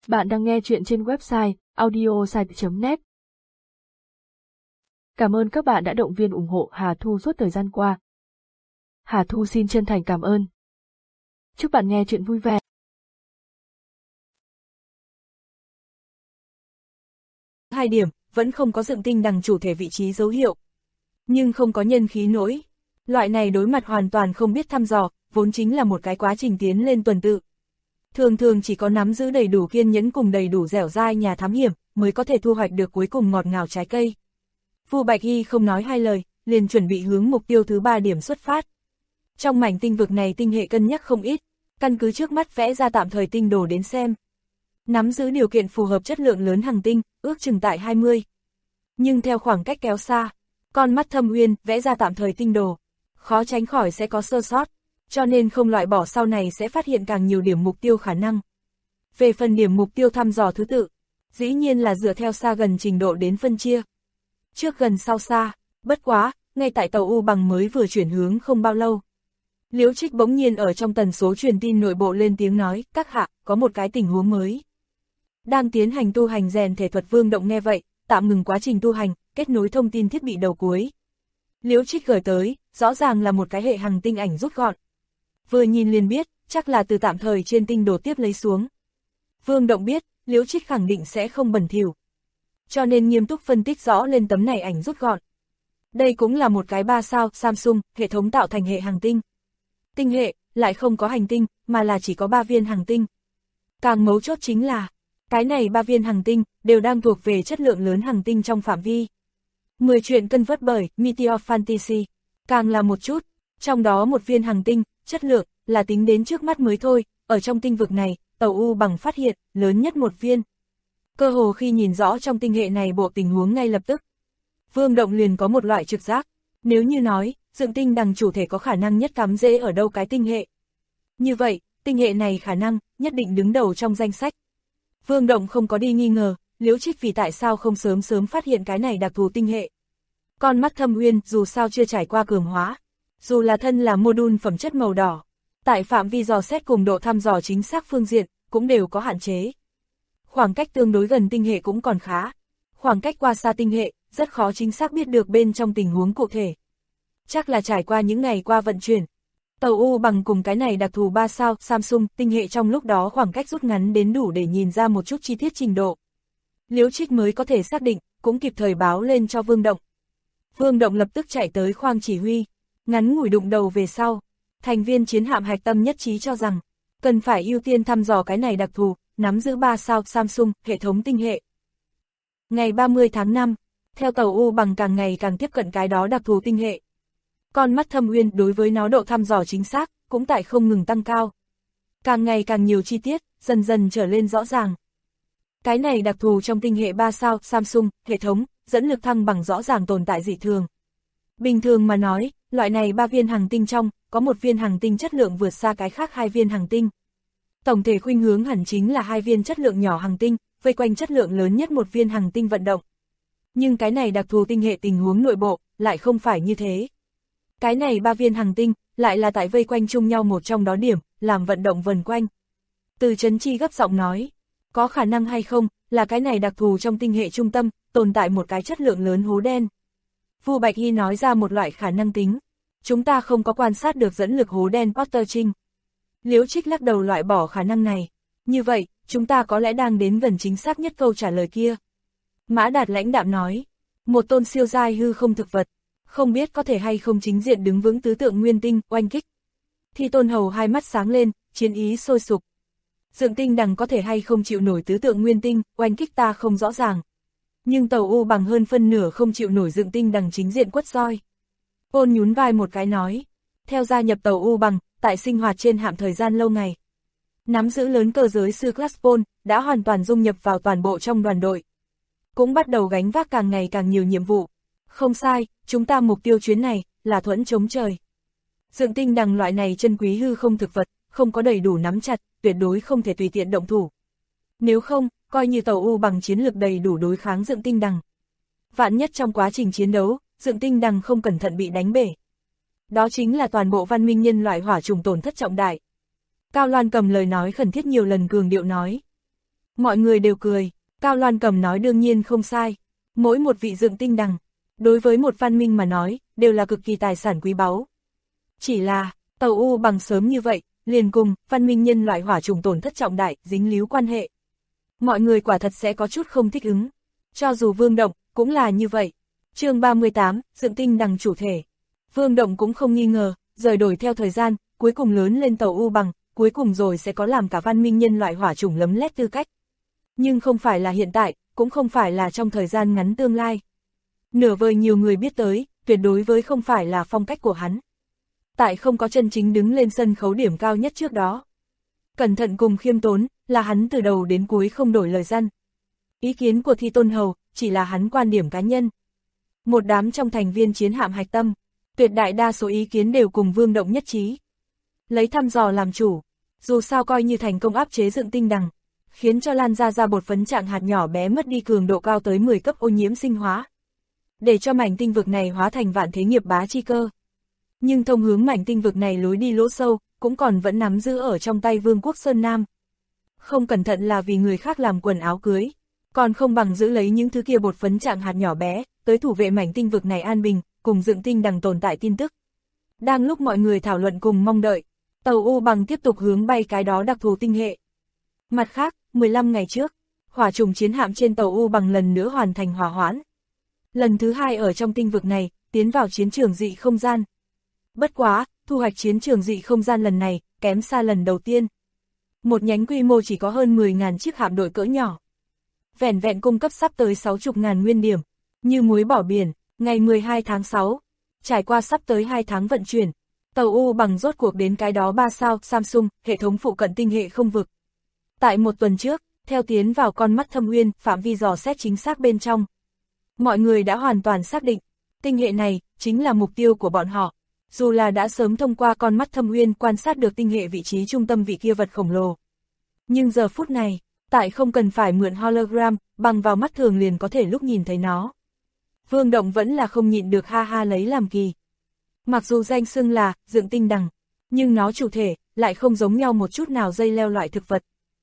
Bạn đang nghe chuyện trên website audiosite.net. Cảm ơn các bạn đã động viên ủng hộ Hà Thu suốt thời gian qua. Hà Thu xin chân thành cảm ơn. Chúc bạn nghe chuyện vui vẻ. 2 điểm, vẫn không có dựng tinh đằng chủ thể vị trí dấu hiệu. Nhưng không có nhân khí nỗi. Loại này đối mặt hoàn toàn không biết thăm dò, vốn chính là một cái quá trình tiến lên tuần tự. Thường thường chỉ có nắm giữ đầy đủ kiên nhẫn cùng đầy đủ dẻo dai nhà thám hiểm, mới có thể thu hoạch được cuối cùng ngọt ngào trái cây. Vu Bạch Hy không nói hai lời, liền chuẩn bị hướng mục tiêu thứ 3 điểm xuất phát. Trong mảnh tinh vực này tinh hệ cân nhắc không ít, căn cứ trước mắt vẽ ra tạm thời tinh đồ đến xem. Nắm giữ điều kiện phù hợp chất lượng lớn hành tinh, ước chừng tại 20. Nhưng theo khoảng cách kéo xa, con mắt Thâm Uyên vẽ ra tạm thời tinh đồ, khó tránh khỏi sẽ có sơ sót, cho nên không loại bỏ sau này sẽ phát hiện càng nhiều điểm mục tiêu khả năng. Về phần điểm mục tiêu thăm dò thứ tự, dĩ nhiên là dựa theo xa gần trình độ đến phân chia. Trước gần sau xa, bất quá, ngay tại tàu U Bằng mới vừa chuyển hướng không bao lâu. Liễu Trích bỗng nhiên ở trong tần số truyền tin nội bộ lên tiếng nói, các hạ, có một cái tình huống mới. Đang tiến hành tu hành rèn thể thuật Vương Động nghe vậy, tạm ngừng quá trình tu hành, kết nối thông tin thiết bị đầu cuối. Liễu Trích gửi tới, rõ ràng là một cái hệ hành tinh ảnh rút gọn. Vừa nhìn liền biết, chắc là từ tạm thời trên tinh đồ tiếp lấy xuống. Vương Động biết, Liễu Trích khẳng định sẽ không bẩn thỉu, cho nên nghiêm túc phân tích rõ lên tấm này ảnh rút gọn. Đây cũng là một cái 3 sao Samsung hệ thống tạo thành hệ hành tinh. Tinh hệ lại không có hành tinh, mà là chỉ có 3 viên hành tinh. Càng mấu chốt chính là, cái này 3 viên hành tinh đều đang thuộc về chất lượng lớn hành tinh trong phạm vi. 10 chuyện cân vớt bởi Meteor Fantasy, càng là một chút, trong đó một viên hành tinh, chất lượng là tính đến trước mắt mới thôi, ở trong tinh vực này, tàu U Bằng phát hiện lớn nhất một viên. Cơ hồ khi nhìn rõ trong tinh hệ này bộ tình huống ngay lập tức, Vương Động liền có một loại trực giác, nếu như nói, dựng tinh đằng chủ thể có khả năng nhất cắm rễ ở đâu cái tinh hệ. Như vậy, tinh hệ này khả năng nhất định đứng đầu trong danh sách. Vương Động không có đi nghi ngờ, Liễu Trích vì tại sao không sớm phát hiện cái này đặc thù tinh hệ. Con mắt Thâm Uyên dù sao chưa trải qua cường hóa, dù là thân là module phẩm chất màu đỏ, tại phạm vi dò xét cùng độ thăm dò chính xác phương diện, cũng đều có hạn chế. Khoảng cách tương đối gần tinh hệ cũng còn khá, khoảng cách qua xa tinh hệ, rất khó chính xác biết được bên trong tình huống cụ thể. Chắc là trải qua những ngày qua vận chuyển, tàu U Bằng cùng cái này đặc thù 3 sao Samsung tinh hệ trong lúc đó khoảng cách rút ngắn đến đủ để nhìn ra một chút chi tiết trình độ. Liễu Trích mới có thể xác định, cũng kịp thời báo lên cho Vương Động. Vương Động lập tức chạy tới khoang chỉ huy, ngắn ngủi đụng đầu về sau. Thành viên chiến hạm hạch tâm nhất trí cho rằng, cần phải ưu tiên thăm dò cái này đặc thù, nắm giữ 3 sao Samsung hệ thống tinh hệ. Ngày 30 tháng 5, theo tàu U Bằng càng ngày càng tiếp cận cái đó đặc thù tinh hệ. Con mắt Thâm Uyên đối với nó độ thăm dò chính xác, cũng tại không ngừng tăng cao. Càng ngày càng nhiều chi tiết, dần dần trở lên rõ ràng. Cái này đặc thù trong tinh hệ 3 sao Samsung hệ thống, dẫn lực thăng bằng rõ ràng tồn tại dị thường. Bình thường mà nói, loại này 3 viên hành tinh trong, có một viên hành tinh chất lượng vượt xa cái khác 2 viên hành tinh. Tổng thể khuynh hướng hẳn chính là 2 viên chất lượng nhỏ hành tinh, vây quanh chất lượng lớn nhất một viên hành tinh vận động. Nhưng cái này đặc thù tinh hệ tình huống nội bộ, lại không phải như thế. Cái này 3 viên hành tinh, lại là tại vây quanh chung nhau một trong đó điểm, làm vận động vần quanh. Từ Trấn Chi gấp giọng nói, có khả năng hay không, là cái này đặc thù trong tinh hệ trung tâm, tồn tại một cái chất lượng lớn hố đen. Vu Bạch Hy nói ra một loại khả năng tính. Chúng ta không có quan sát được dẫn lực hố đen Potter Trinh. Liễu Trích lắc đầu loại bỏ khả năng này. Như vậy, chúng ta có lẽ đang đến gần chính xác nhất câu trả lời kia. Mã Đạt lãnh đạm nói, một tôn siêu giai hư không thực vật, không biết có thể hay không chính diện đứng vững tứ tượng nguyên tinh, oanh kích. Thi Tôn Hầu hai mắt sáng lên, chiến ý sôi sục. Dựng tinh đằng có thể hay không chịu nổi tứ tượng nguyên tinh, oanh kích ta không rõ ràng. Nhưng tàu U Bằng hơn phân nửa không chịu nổi dựng tinh đằng chính diện quất roi. Ôn nhún vai một cái nói, theo gia nhập tàu U Bằng, tại sinh hoạt trên hạm thời gian lâu ngày. Nắm giữ lớn cơ giới sư Claspol, đã hoàn toàn dung nhập vào toàn bộ trong đoàn đội. Cũng bắt đầu gánh vác càng ngày càng nhiều nhiệm vụ. Không sai, chúng ta mục tiêu chuyến này, là thuẫn chống trời. Dựng tinh đằng loại này chân quý hư không thực vật, không có đầy đủ nắm chặt, tuyệt đối không thể tùy tiện động thủ. Nếu không, coi như tàu U Bằng chiến lược đầy đủ đối kháng dựng tinh đằng. Vạn nhất trong quá trình chiến đấu, dựng tinh đằng không cẩn thận bị đánh bể. Đó chính là toàn bộ văn minh nhân loại hỏa trùng tổn thất trọng đại. Cao Loan cầm lời nói khẩn thiết nhiều lần cường điệu nói. Mọi người đều cười, Cao Loan Cầm nói đương nhiên không sai. Mỗi một vị dựng tinh đằng, đối với một văn minh mà nói, đều là cực kỳ tài sản quý báu. Chỉ là, tàu U bằng sớm như vậy, liền cùng văn minh nhân loại hỏa trùng tổn thất trọng đại, dính líu quan hệ. Mọi người quả thật sẽ có chút không thích ứng. Cho dù Vương Động, cũng là như vậy. Chương 38, dựng tinh đằng chủ thể. Vương Động cũng không nghi ngờ, rời đổi theo thời gian, cuối cùng lớn lên tàu U bằng, cuối cùng rồi sẽ có làm cả văn minh nhân loại hỏa chủng lấm lét tư cách. Nhưng không phải là hiện tại, cũng không phải là trong thời gian ngắn tương lai. Nửa vời nhiều người biết tới, tuyệt đối với không phải là phong cách của hắn. Tại không có chân chính đứng lên sân khấu điểm cao nhất trước đó. Cẩn thận cùng khiêm tốn, là hắn từ đầu đến cuối không đổi lời răn. Ý kiến của Thi Tôn Hầu, chỉ là hắn quan điểm cá nhân. Một đám trong thành viên chiến hạm hạch tâm, tuyệt đại đa số ý kiến đều cùng Vương Động nhất trí. Lấy thăm dò làm chủ, dù sao coi như thành công áp chế dựng tinh đằng, khiến cho lan ra bột phấn trạng hạt nhỏ bé mất đi cường độ cao tới 10 cấp ô nhiễm sinh hóa. Để cho mảnh tinh vực này hóa thành vạn thế nghiệp bá chi cơ. Nhưng thông hướng mảnh tinh vực này lối đi lỗ sâu, cũng còn vẫn nắm giữ ở trong tay Vương quốc Sơn Nam. Không cẩn thận là vì người khác làm quần áo cưới, còn không bằng giữ lấy những thứ kia bột phấn trạng hạt nhỏ bé, tới thủ vệ mảnh tinh vực này an bình, cùng dựng tinh đằng tồn tại tin tức. Đang lúc mọi người thảo luận cùng mong đợi, tàu U bằng tiếp tục hướng bay cái đó đặc thù tinh hệ. Mặt khác, 15 ngày trước, hỏa trùng chiến hạm trên tàu U bằng lần nữa hoàn thành hỏa hoãn. Lần thứ 2 ở trong tinh vực này, tiến vào chiến trường dị không gian. Bất quá, thu hoạch chiến trường dị không gian lần này, kém xa lần đầu tiên. Một nhánh quy mô chỉ có hơn 10.000 chiếc hạm đội cỡ nhỏ. Vẻn vẹn cung cấp sắp tới 60.000 nguyên điểm, như muối bỏ biển, ngày 12 tháng 6. Trải qua sắp tới 2 tháng vận chuyển, tàu U bằng rốt cuộc đến cái đó 3 sao Samsung, hệ thống phụ cận tinh hệ không vực. Tại một tuần trước, theo tiến vào con mắt thâm uyên, phạm vi dò xét chính xác bên trong. Mọi người đã hoàn toàn xác định, tinh hệ này, chính là mục tiêu của bọn họ. Dù là đã sớm thông qua con mắt thâm uyên quan sát được tinh hệ vị trí trung tâm vị kia vật khổng lồ. Nhưng giờ phút này, tại không cần phải mượn hologram, bằng vào mắt thường liền có thể lúc nhìn thấy nó. Vương Động vẫn là không nhịn được ha ha lấy làm kỳ. Mặc dù danh xưng là dựng tinh đằng, nhưng nó chủ thể lại không giống nhau một chút nào dây leo loại thực vật.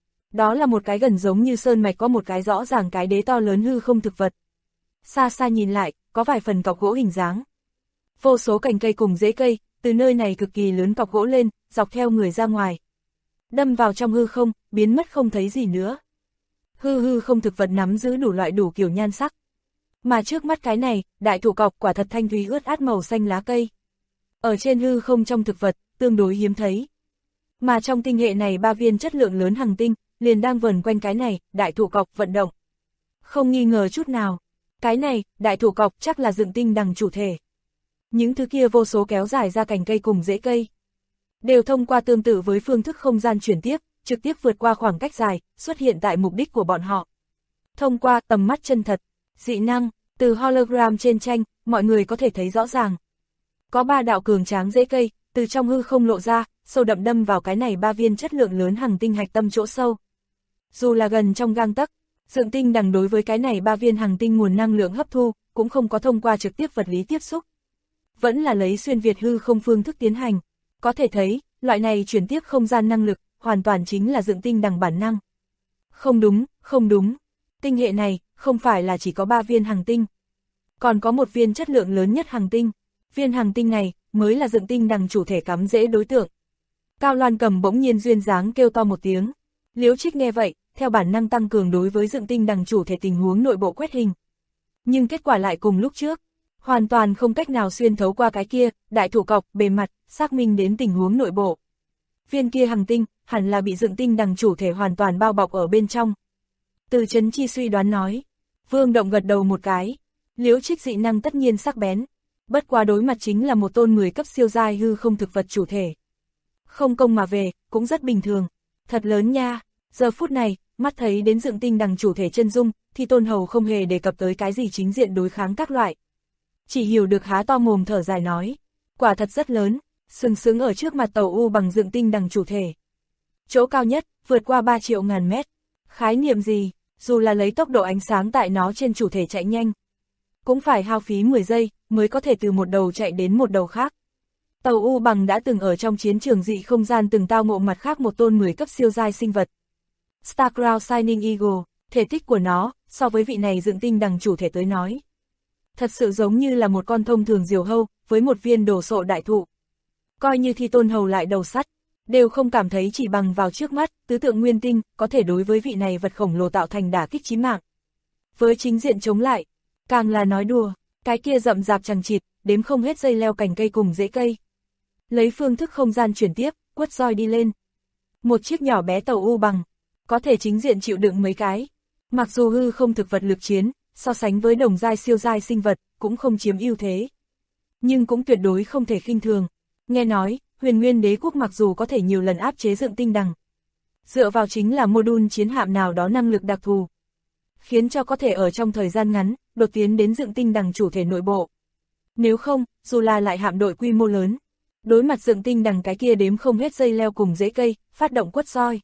Đó là một cái gần giống như sơn mạch có một cái rõ ràng cái đế to lớn hư không thực vật. Xa xa nhìn lại, có vài phần cọc gỗ hình dáng. Vô số cành cây cùng rễ cây, từ nơi này cực kỳ lớn cọc gỗ lên, dọc theo người ra ngoài. Đâm vào trong hư không, biến mất không thấy gì nữa. Hư không thực vật nắm giữ đủ loại đủ kiểu nhan sắc. Mà trước mắt cái này, đại thụ cọc quả thật thanh thúy ướt át màu xanh lá cây. Ở trên hư không trong thực vật, tương đối hiếm thấy. Mà trong tinh hệ này 3 viên chất lượng lớn hành tinh, liền đang vần quanh cái này, đại thụ cọc vận động. Không nghi ngờ chút nào, cái này, đại thụ cọc chắc là dựng tinh đằng chủ thể. Những thứ kia vô số kéo dài ra cành cây cùng rễ cây, đều thông qua tương tự với phương thức không gian chuyển tiếp, trực tiếp vượt qua khoảng cách dài, xuất hiện tại mục đích của bọn họ. Thông qua tầm mắt chân thật, dị năng, từ hologram trên tranh, mọi người có thể thấy rõ ràng. Có 3 đạo cường tráng rễ cây, từ trong hư không lộ ra, sâu đậm đâm vào cái này 3 viên chất lượng lớn hành tinh hạch tâm chỗ sâu. Dù là gần trong gang tấc, dựng tinh đằng đối với cái này 3 viên hành tinh nguồn năng lượng hấp thu, cũng không có thông qua trực tiếp vật lý tiếp xúc. Vẫn là lấy xuyên việt hư không phương thức tiến hành. Có thể thấy, loại này chuyển tiếp không gian năng lực, hoàn toàn chính là dựng tinh đằng bản năng. Không đúng, không đúng. Tinh hệ này, không phải là chỉ có 3 viên hành tinh. Còn có một viên chất lượng lớn nhất hành tinh. Viên hành tinh này, mới là dựng tinh đằng chủ thể cắm rễ đối tượng. Cao Loan Cầm bỗng nhiên duyên dáng kêu to một tiếng. Liễu Trích nghe vậy, theo bản năng tăng cường đối với dựng tinh đằng chủ thể tình huống nội bộ quét hình. Nhưng kết quả lại cùng lúc trước. Hoàn toàn không cách nào xuyên thấu qua cái kia, đại thụ cọc, bề mặt, xác minh đến tình huống nội bộ. Viên kia hành tinh, hẳn là bị dựng tinh đằng chủ thể hoàn toàn bao bọc ở bên trong. Từ Trấn Chi suy đoán nói. Vương Động gật đầu một cái. Liễu Trích dị năng tất nhiên sắc bén. Bất quá đối mặt chính là một tôn 10 cấp siêu giai hư không thực vật chủ thể. Không công mà về, cũng rất bình thường. Thật lớn nha. Giờ phút này, mắt thấy đến dựng tinh đằng chủ thể chân dung, thì Tôn Hầu không hề đề cập tới cái gì chính diện đối kháng các loại. Chỉ hiểu được há to mồm thở dài nói. Quả thật rất lớn, sừng sững ở trước mặt tàu U bằng dựng tinh đằng chủ thể. Chỗ cao nhất, vượt qua 3 triệu ngàn mét. Khái niệm gì, dù là lấy tốc độ ánh sáng tại nó trên chủ thể chạy nhanh, cũng phải hao phí 10 giây, mới có thể từ một đầu chạy đến một đầu khác. Tàu U bằng đã từng ở trong chiến trường dị không gian từng tao ngộ mặt khác một tôn 10 cấp siêu giai sinh vật. Starcrown Shining Eagle, thể tích của nó, so với vị này dựng tinh đằng chủ thể tới nói. Thật sự giống như là một con thông thường diều hâu, với một viên đồ sộ đại thụ. Coi như Thi Tôn Hầu lại đầu sắt, đều không cảm thấy chỉ bằng vào trước mắt, tứ tượng nguyên tinh, có thể đối với vị này vật khổng lồ tạo thành đả kích chí mạng. Với chính diện chống lại, càng là nói đùa, cái kia rậm rạp chằng chịt, đếm không hết dây leo cành cây cùng rễ cây. Lấy phương thức không gian chuyển tiếp, quất roi đi lên. Một chiếc nhỏ bé tàu u bằng, có thể chính diện chịu đựng mấy cái. Mặc dù hư không thực vật lực chiến, so sánh với đồng giai siêu giai sinh vật, cũng không chiếm ưu thế. Nhưng cũng tuyệt đối không thể khinh thường. Nghe nói, Huyền Nguyên Đế quốc mặc dù có thể nhiều lần áp chế dựng tinh đằng, dựa vào chính là module chiến hạm nào đó năng lực đặc thù, khiến cho có thể ở trong thời gian ngắn, đột tiến đến dựng tinh đằng chủ thể nội bộ. Nếu không, dù là lại hạm đội quy mô lớn, đối mặt dựng tinh đằng cái kia đếm không hết dây leo cùng rễ cây, phát động quất roi,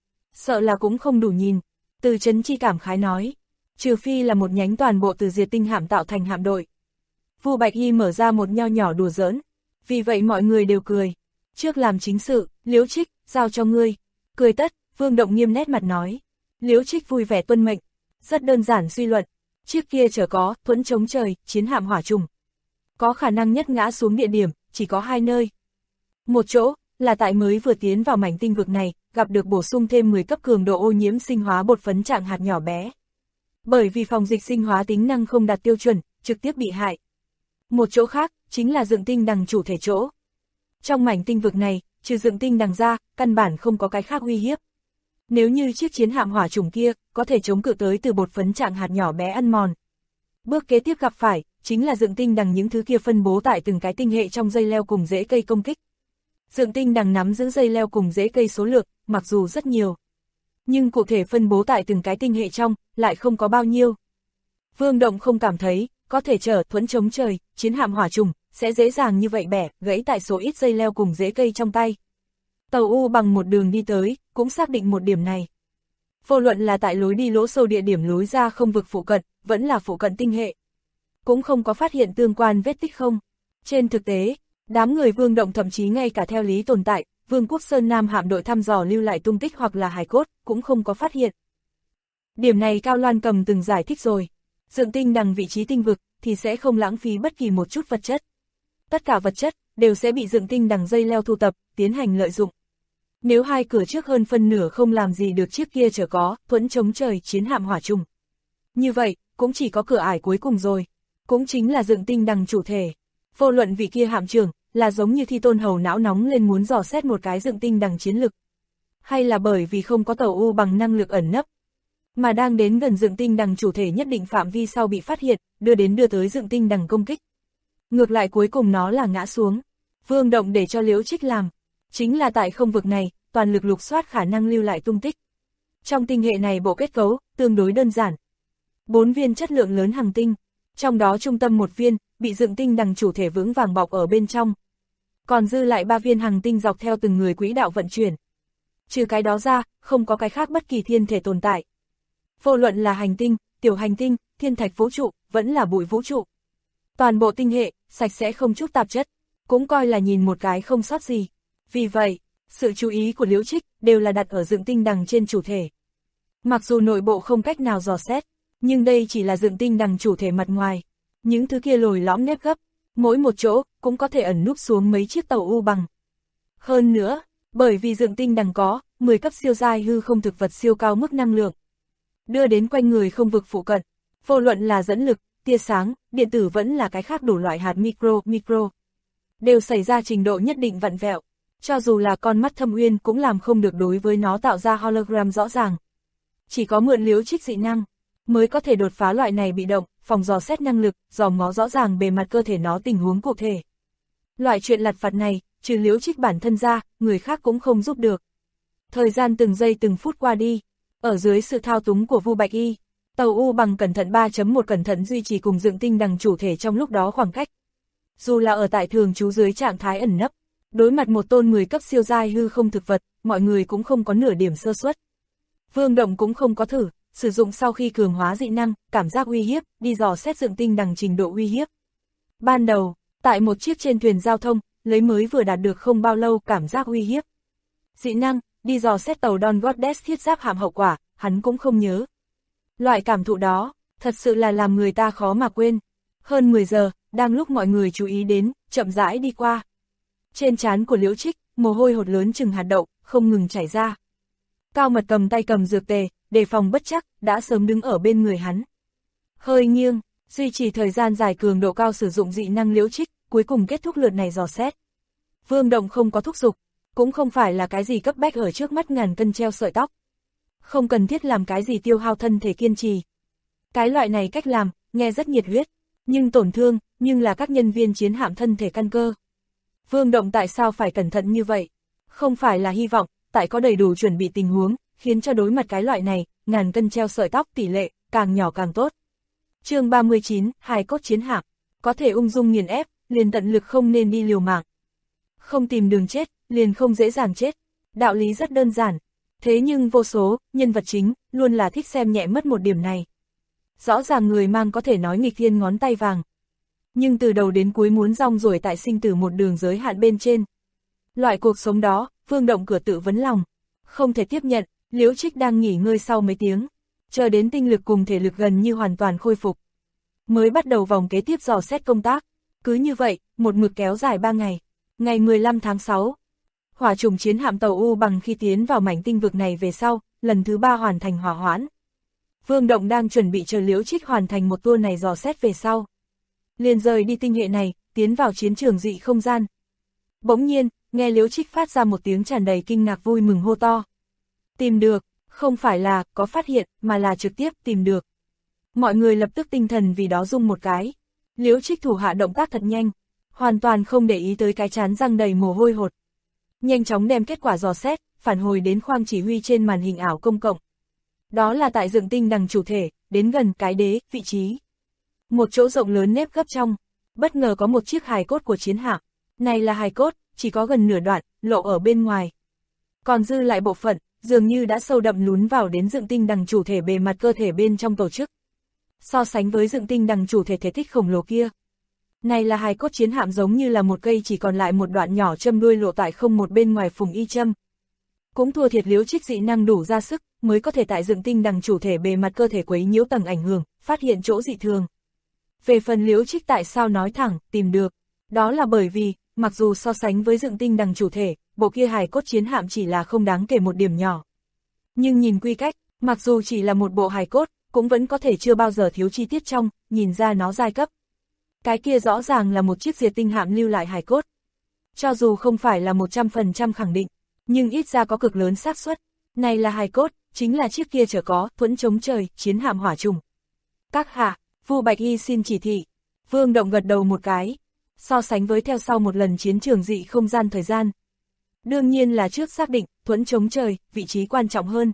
sợ là cũng không đủ nhìn. Từ Chấn Chi cảm khái nói, trừ phi là một nhánh toàn bộ từ diệt tinh hạm tạo thành hạm đội. Vu Bạch Y mở ra một nho nhỏ đùa giỡn, vì vậy mọi người đều cười. Trước làm chính sự, Liễu Trích, giao cho ngươi. Cười tất, Vương Động nghiêm nét mặt nói. Liễu Trích vui vẻ tuân mệnh. Rất đơn giản suy luận, chiếc kia chở có, thuẫn chống trời, chiến hạm hỏa trùng. Có khả năng nhất ngã xuống địa điểm, chỉ có hai nơi. Một chỗ, là tại mới vừa tiến vào mảnh tinh vực này, gặp được bổ sung thêm 10 cấp cường độ ô nhiễm sinh hóa bột phấn trạng hạt nhỏ bé. Bởi vì phòng dịch sinh hóa tính năng không đạt tiêu chuẩn, trực tiếp bị hại. Một chỗ khác, chính là dựng tinh đằng chủ thể chỗ. Trong mảnh tinh vực này, trừ dựng tinh đằng ra, căn bản không có cái khác uy hiếp. Nếu như chiếc chiến hạm hỏa trùng kia, có thể chống cự tới từ bột phấn trạng hạt nhỏ bé ăn mòn. Bước kế tiếp gặp phải, chính là dựng tinh đằng những thứ kia phân bố tại từng cái tinh hệ trong dây leo cùng rễ cây công kích. Dựng tinh đằng nắm giữ dây leo cùng rễ cây số lượng, mặc dù rất nhiều, nhưng cụ thể phân bố tại từng cái tinh hệ trong, lại không có bao nhiêu. Vương Động không cảm thấy, có thể chở thuẫn chống trời, chiến hạm hỏa trùng, sẽ dễ dàng như vậy bẻ, gãy tại số ít dây leo cùng rễ cây trong tay. Tàu U bằng một đường đi tới, cũng xác định một điểm này. Vô luận là tại lối đi lỗ sâu địa điểm lối ra không vực phụ cận, vẫn là phụ cận tinh hệ, cũng không có phát hiện tương quan vết tích không. Trên thực tế, đám người Vương Động thậm chí ngay cả theo lý tồn tại, Vương quốc Sơn Nam hạm đội thăm dò lưu lại tung tích hoặc là hài cốt, cũng không có phát hiện. Điểm này Cao Loan Cầm từng giải thích rồi. Dựng tinh đằng vị trí tinh vực, thì sẽ không lãng phí bất kỳ một chút vật chất. Tất cả vật chất, đều sẽ bị dựng tinh đằng dây leo thu tập, tiến hành lợi dụng. Nếu hai cửa trước hơn phân nửa không làm gì được chiếc kia chở có, thuẫn chống trời, chiến hạm hỏa trùng. Như vậy, cũng chỉ có cửa ải cuối cùng rồi. Cũng chính là dựng tinh đằng chủ thể. Vô luận vị kia hạm trưởng, là giống như Thi Tôn Hầu não nóng lên muốn dò xét một cái dựng tinh đằng chiến lực. Hay là bởi vì không có tàu U bằng năng lực ẩn nấp, mà đang đến gần dựng tinh đằng chủ thể nhất định phạm vi sau bị phát hiện, đưa tới dựng tinh đằng công kích. Ngược lại cuối cùng nó là ngã xuống. Vương Động để cho Liễu Trích làm, chính là tại không vực này, toàn lực lục soát khả năng lưu lại tung tích. Trong tinh hệ này bộ kết cấu, tương đối đơn giản. 4 viên chất lượng lớn hành tinh, trong đó trung tâm một viên, bị dựng tinh đằng chủ thể vững vàng bọc ở bên trong. Còn dư lại 3 viên hành tinh dọc theo từng người quỹ đạo vận chuyển. Trừ cái đó ra, không có cái khác bất kỳ thiên thể tồn tại. Vô luận là hành tinh, tiểu hành tinh, thiên thạch vũ trụ, vẫn là bụi vũ trụ. Toàn bộ tinh hệ, sạch sẽ không chút tạp chất, cũng coi là nhìn một cái không sót gì. Vì vậy, sự chú ý của Liễu Trích đều là đặt ở dựng tinh đằng trên chủ thể. Mặc dù nội bộ không cách nào dò xét, nhưng đây chỉ là dựng tinh đằng chủ thể mặt ngoài. Những thứ kia lồi lõm nếp gấp, mỗi một chỗ cũng có thể ẩn núp xuống mấy chiếc tàu U bằng. Hơn nữa, bởi vì dựng tinh đằng có 10 cấp siêu giai hư không thực vật siêu cao mức năng lượng, đưa đến quanh người không vực phụ cận, vô luận là dẫn lực, tia sáng, điện tử vẫn là cái khác đủ loại hạt micro, đều xảy ra trình độ nhất định vặn vẹo, cho dù là con mắt Thâm Uyên cũng làm không được đối với nó tạo ra hologram rõ ràng. Chỉ có mượn Liễu Trích dị năng, mới có thể đột phá loại này bị động, phòng dò xét năng lực, dòm ngó rõ ràng bề mặt cơ thể nó tình huống cụ thể. Loại chuyện lặt vặt này, trừ Liễu Trích bản thân ra, người khác cũng không giúp được. Thời gian từng giây từng phút qua đi, ở dưới sự thao túng của Vu Bạch Y, tàu U bằng cẩn thận 3.1 cẩn thận duy trì cùng dựng tinh đằng chủ thể trong lúc đó khoảng cách. Dù là ở tại thường trú dưới trạng thái ẩn nấp, đối mặt một tôn 10 cấp siêu giai hư không thực vật, mọi người cũng không có nửa điểm sơ suất. Vương Động cũng không có thử sử dụng sau khi cường hóa dị năng, cảm giác uy hiếp, đi dò xét dựng tinh đằng trình độ uy hiếp. Ban đầu, tại một chiếc trên thuyền giao thông, lấy mới vừa đạt được không bao lâu cảm giác uy hiếp. Dị năng, đi dò xét tàu Dawn Goddess thiết giáp hạm hậu quả, hắn cũng không nhớ. Loại cảm thụ đó, thật sự là làm người ta khó mà quên. Hơn 10 giờ, đang lúc mọi người chú ý đến, chậm rãi đi qua. Trên trán của Liễu Trích, mồ hôi hột lớn chừng hạt đậu, không ngừng chảy ra. Cao Mật cầm tay cầm dược tề, đề phòng bất chắc, đã sớm đứng ở bên người hắn. Hơi nghiêng, duy trì thời gian dài cường độ cao sử dụng dị năng Liễu Trích, cuối cùng kết thúc lượt này dò xét. Vương Động không có thúc giục, cũng không phải là cái gì cấp bách ở trước mắt ngàn cân treo sợi tóc. Không cần thiết làm cái gì tiêu hao thân thể kiên trì. Cái loại này cách làm, nghe rất nhiệt huyết, nhưng tổn thương, nhưng là các nhân viên chiến hạm thân thể căn cơ. Vương Động tại sao phải cẩn thận như vậy? Không phải là hy vọng, tại có đầy đủ chuẩn bị tình huống, khiến cho đối mặt cái loại này, ngàn cân treo sợi tóc tỷ lệ, càng nhỏ càng tốt. Chương 39, hài cốt chiến hạm, có thể ung dung nghiền ép, liền tận lực không nên đi liều mạng. Không tìm đường chết, liền không dễ dàng chết. Đạo lý rất đơn giản. Thế nhưng vô số, nhân vật chính, luôn là thích xem nhẹ mất một điểm này. Rõ ràng người mang có thể nói nghịch thiên ngón tay vàng. Nhưng từ đầu đến cuối muốn rong ruổi tại sinh tử một đường giới hạn bên trên. Loại cuộc sống đó, Vương Động cửa tự vấn lòng. Không thể tiếp nhận, Liễu Trích đang nghỉ ngơi sau mấy tiếng. Chờ đến tinh lực cùng thể lực gần như hoàn toàn khôi phục. Mới bắt đầu vòng kế tiếp dò xét công tác. Cứ như vậy, một mực kéo dài 3 ngày. Ngày 15 tháng 6. Hỏa trùng chiến hạm tàu U Bằng khi tiến vào mảnh tinh vực này về sau, lần thứ 3 hoàn thành hỏa hoãn. Vương Động đang chuẩn bị chờ Liễu Trích hoàn thành một tour này dò xét về sau. Liền rời đi tinh hệ này, tiến vào chiến trường dị không gian. Bỗng nhiên, nghe Liễu Trích phát ra một tiếng tràn đầy kinh ngạc vui mừng hô to. Tìm được, không phải là có phát hiện, mà là trực tiếp tìm được. Mọi người lập tức tinh thần vì đó rung một cái. Liễu Trích thủ hạ động tác thật nhanh, hoàn toàn không để ý tới cái trán răng đầy mồ hôi hột. Nhanh chóng đem kết quả dò xét, phản hồi đến khoang chỉ huy trên màn hình ảo công cộng. Đó là tại dựng tinh đằng chủ thể, đến gần cái đế, vị trí. Một chỗ rộng lớn nếp gấp trong, bất ngờ có một chiếc hài cốt của chiến hạm. Này là hài cốt, chỉ có gần nửa đoạn, lộ ở bên ngoài. Còn dư lại bộ phận, dường như đã sâu đậm lún vào đến dựng tinh đằng chủ thể bề mặt cơ thể bên trong tổ chức. So sánh với dựng tinh đằng chủ thể thể tích khổng lồ kia. Này là hài cốt chiến hạm giống như là một cây chỉ còn lại một đoạn nhỏ châm đuôi lộ tại không một bên ngoài phùng y châm. Cũng thua thiệt Liễu Trích dị năng đủ ra sức, mới có thể tại dựng tinh đằng chủ thể bề mặt cơ thể quấy nhiễu tầng ảnh hưởng, phát hiện chỗ dị thường. Về phần Liễu Trích tại sao nói thẳng, tìm được, đó là bởi vì, mặc dù so sánh với dựng tinh đằng chủ thể, bộ kia hài cốt chiến hạm chỉ là không đáng kể một điểm nhỏ. Nhưng nhìn quy cách, mặc dù chỉ là một bộ hài cốt, cũng vẫn có thể chưa bao giờ thiếu chi tiết trong, nhìn ra nó giai cấp. Cái kia rõ ràng là một chiếc diệt tinh hạm lưu lại hài cốt. Cho dù không phải là 100% khẳng định, nhưng ít ra có cực lớn xác suất. Này là hài cốt, chính là chiếc kia chở có thuẫn chống trời, chiến hạm hỏa trùng. Các hạ, Vu Bạch Y xin chỉ thị. Vương Động gật đầu một cái. So sánh với theo sau một lần chiến trường dị không gian thời gian. Đương nhiên là trước xác định, thuẫn chống trời, vị trí quan trọng hơn.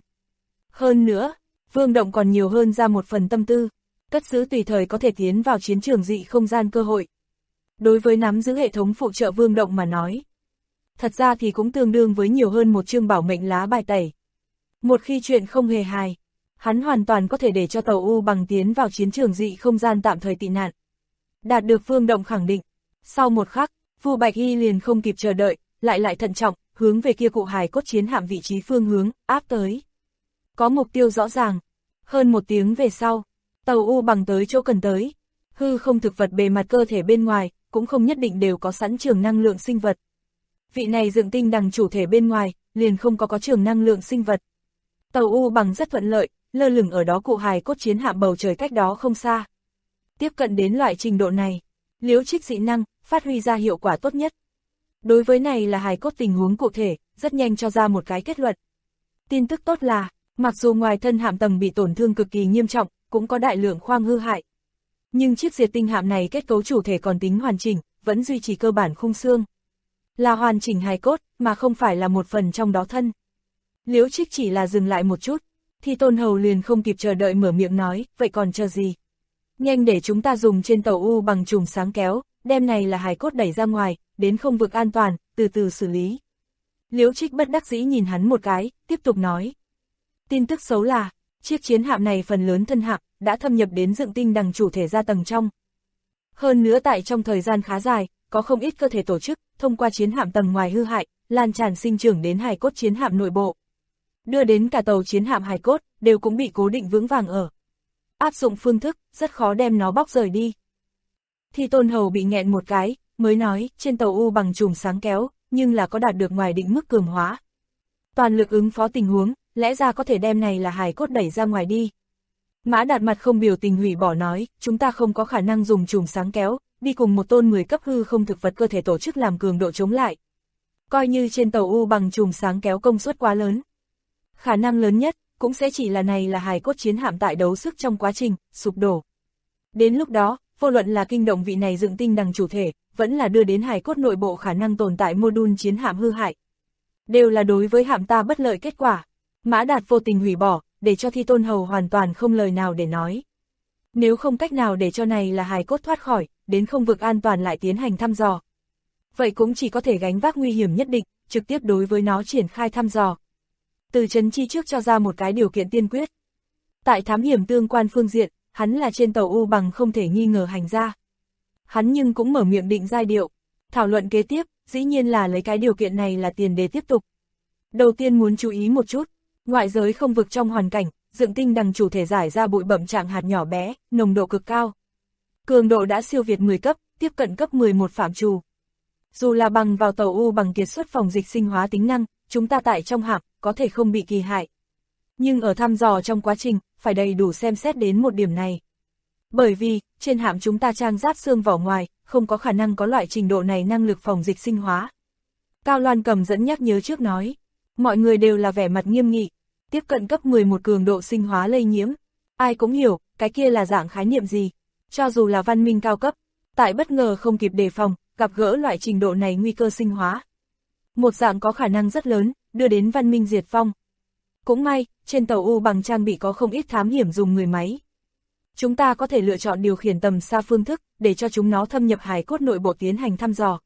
Hơn nữa, Vương Động còn nhiều hơn ra một phần tâm tư, cất giữ tùy thời có thể tiến vào chiến trường dị không gian cơ hội. Đối với nắm giữ hệ thống phụ trợ Vương Động mà nói, thật ra thì cũng tương đương với nhiều hơn một chương bảo mệnh lá bài tẩy. Một khi chuyện không hề hài, hắn hoàn toàn có thể để cho tàu U Bằng tiến vào chiến trường dị không gian tạm thời tị nạn. Đạt được Vương Động khẳng định, sau một khắc, Vu Bạch Y liền không kịp chờ đợi, lại thận trọng, hướng về kia cụ hài cốt chiến hạm vị trí phương hướng, áp tới. Có mục tiêu rõ ràng. Hơn một tiếng về sau, tàu U Bằng tới chỗ cần tới. Hư không thực vật bề mặt cơ thể bên ngoài, cũng không nhất định đều có sẵn trường năng lượng sinh vật. Vị này dựng tinh đằng chủ thể bên ngoài, liền không có trường năng lượng sinh vật. Tàu U Bằng rất thuận lợi, lơ lửng ở đó cụ hài cốt chiến hạm bầu trời cách đó không xa. Tiếp cận đến loại trình độ này, Liễu Trích dị năng, phát huy ra hiệu quả tốt nhất. Đối với này là hài cốt tình huống cụ thể, rất nhanh cho ra một cái kết luận. Tin tức tốt là, mặc dù ngoài thân hạm tầng bị tổn thương cực kỳ nghiêm trọng, cũng có đại lượng khoang hư hại. Nhưng chiếc diệt tinh hạm này kết cấu chủ thể còn tính hoàn chỉnh, vẫn duy trì cơ bản khung xương. Là hoàn chỉnh hài cốt, mà không phải là một phần trong đó thân. Liễu Trích chỉ là dừng lại một chút, thì Tôn Hầu liền không kịp chờ đợi mở miệng nói, vậy còn chờ gì? Nhanh để chúng ta dùng trên tàu U Bằng chùm sáng kéo, đem này là hài cốt đẩy ra ngoài, đến không vực an toàn, từ từ xử lý. Liễu Trích bất đắc dĩ nhìn hắn một cái, tiếp tục nói. Tin tức xấu là, chiếc chiến hạm này phần lớn thân hạm, đã thâm nhập đến dựng tinh đằng chủ thể ra tầng trong. Hơn nữa tại trong thời gian khá dài, có không ít cơ thể tổ chức, thông qua chiến hạm tầng ngoài hư hại, lan tràn sinh trưởng đến hài cốt chiến hạm nội bộ. đưa đến cả tàu chiến hạm hài cốt, đều cũng bị cố định vững vàng ở. Áp dụng phương thức, rất khó đem nó bóc rời đi. Thi Tôn Hầu bị nghẹn một cái, mới nói, trên tàu U bằng chùm sáng kéo, nhưng là có đạt được ngoài định mức cường hóa. Toàn lực ứng phó tình huống, lẽ ra có thể đem này là hài cốt đẩy ra ngoài đi. Mã Đạt mặt không biểu tình hủy bỏ nói, chúng ta không có khả năng dùng chùm sáng kéo, đi cùng một tôn 10 cấp hư không thực vật cơ thể tổ chức làm cường độ chống lại. Coi như trên tàu U bằng chùm sáng kéo công suất quá lớn. Khả năng lớn nhất, cũng sẽ chỉ là này là hài cốt chiến hạm tại đấu sức trong quá trình, sụp đổ. Đến lúc đó, vô luận là kinh động vị này dựng tinh đằng chủ thể, vẫn là đưa đến hài cốt nội bộ khả năng tồn tại mô-đun chiến hạm hư hại. Đều là đối với hạm ta bất lợi kết quả. Mã Đạt vô tình hủy bỏ, để cho Thi Tôn Hầu hoàn toàn không lời nào để nói. Nếu không cách nào để cho này là hài cốt thoát khỏi, đến không vực an toàn lại tiến hành thăm dò. Vậy cũng chỉ có thể gánh vác nguy hiểm nhất định, trực tiếp đối với nó triển khai thăm dò. Từ Trấn Chi trước cho ra một cái điều kiện tiên quyết. Tại thám hiểm tương quan phương diện, hắn là trên tàu U bằng không thể nghi ngờ hành ra. Hắn nhưng cũng mở miệng định giai điệu. Thảo luận kế tiếp, dĩ nhiên là lấy cái điều kiện này là tiền đề tiếp tục. Đầu tiên muốn chú ý một chút, ngoại giới không vực trong hoàn cảnh, dựng tinh đằng chủ thể giải ra bụi bặm trạng hạt nhỏ bé, nồng độ cực cao. Cường độ đã siêu việt 10 cấp, tiếp cận cấp 11 phạm trù. Dù là bằng vào tàu U bằng kiệt xuất phòng dịch sinh hóa tính năng, chúng ta tại trong hạm, có thể không bị kỳ hại. Nhưng ở thăm dò trong quá trình, phải đầy đủ xem xét đến một điểm này. Bởi vì, trên hạm chúng ta trang giáp xương vỏ ngoài, không có khả năng có loại trình độ này năng lực phòng dịch sinh hóa. Cao Loan Cầm dẫn nhắc nhớ trước nói, mọi người đều là vẻ mặt nghiêm nghị, tiếp cận cấp 11 cường độ sinh hóa lây nhiễm. Ai cũng hiểu, cái kia là dạng khái niệm gì. Cho dù là văn minh cao cấp, tại bất ngờ không kịp đề phòng, gặp gỡ loại trình độ này nguy cơ sinh hóa. Một dạng có khả năng rất lớn, đưa đến văn minh diệt vong. Cũng may, trên tàu U bằng trang bị có không ít thám hiểm dùng người máy. Chúng ta có thể lựa chọn điều khiển tầm xa phương thức, để cho chúng nó thâm nhập hài cốt nội bộ tiến hành thăm dò.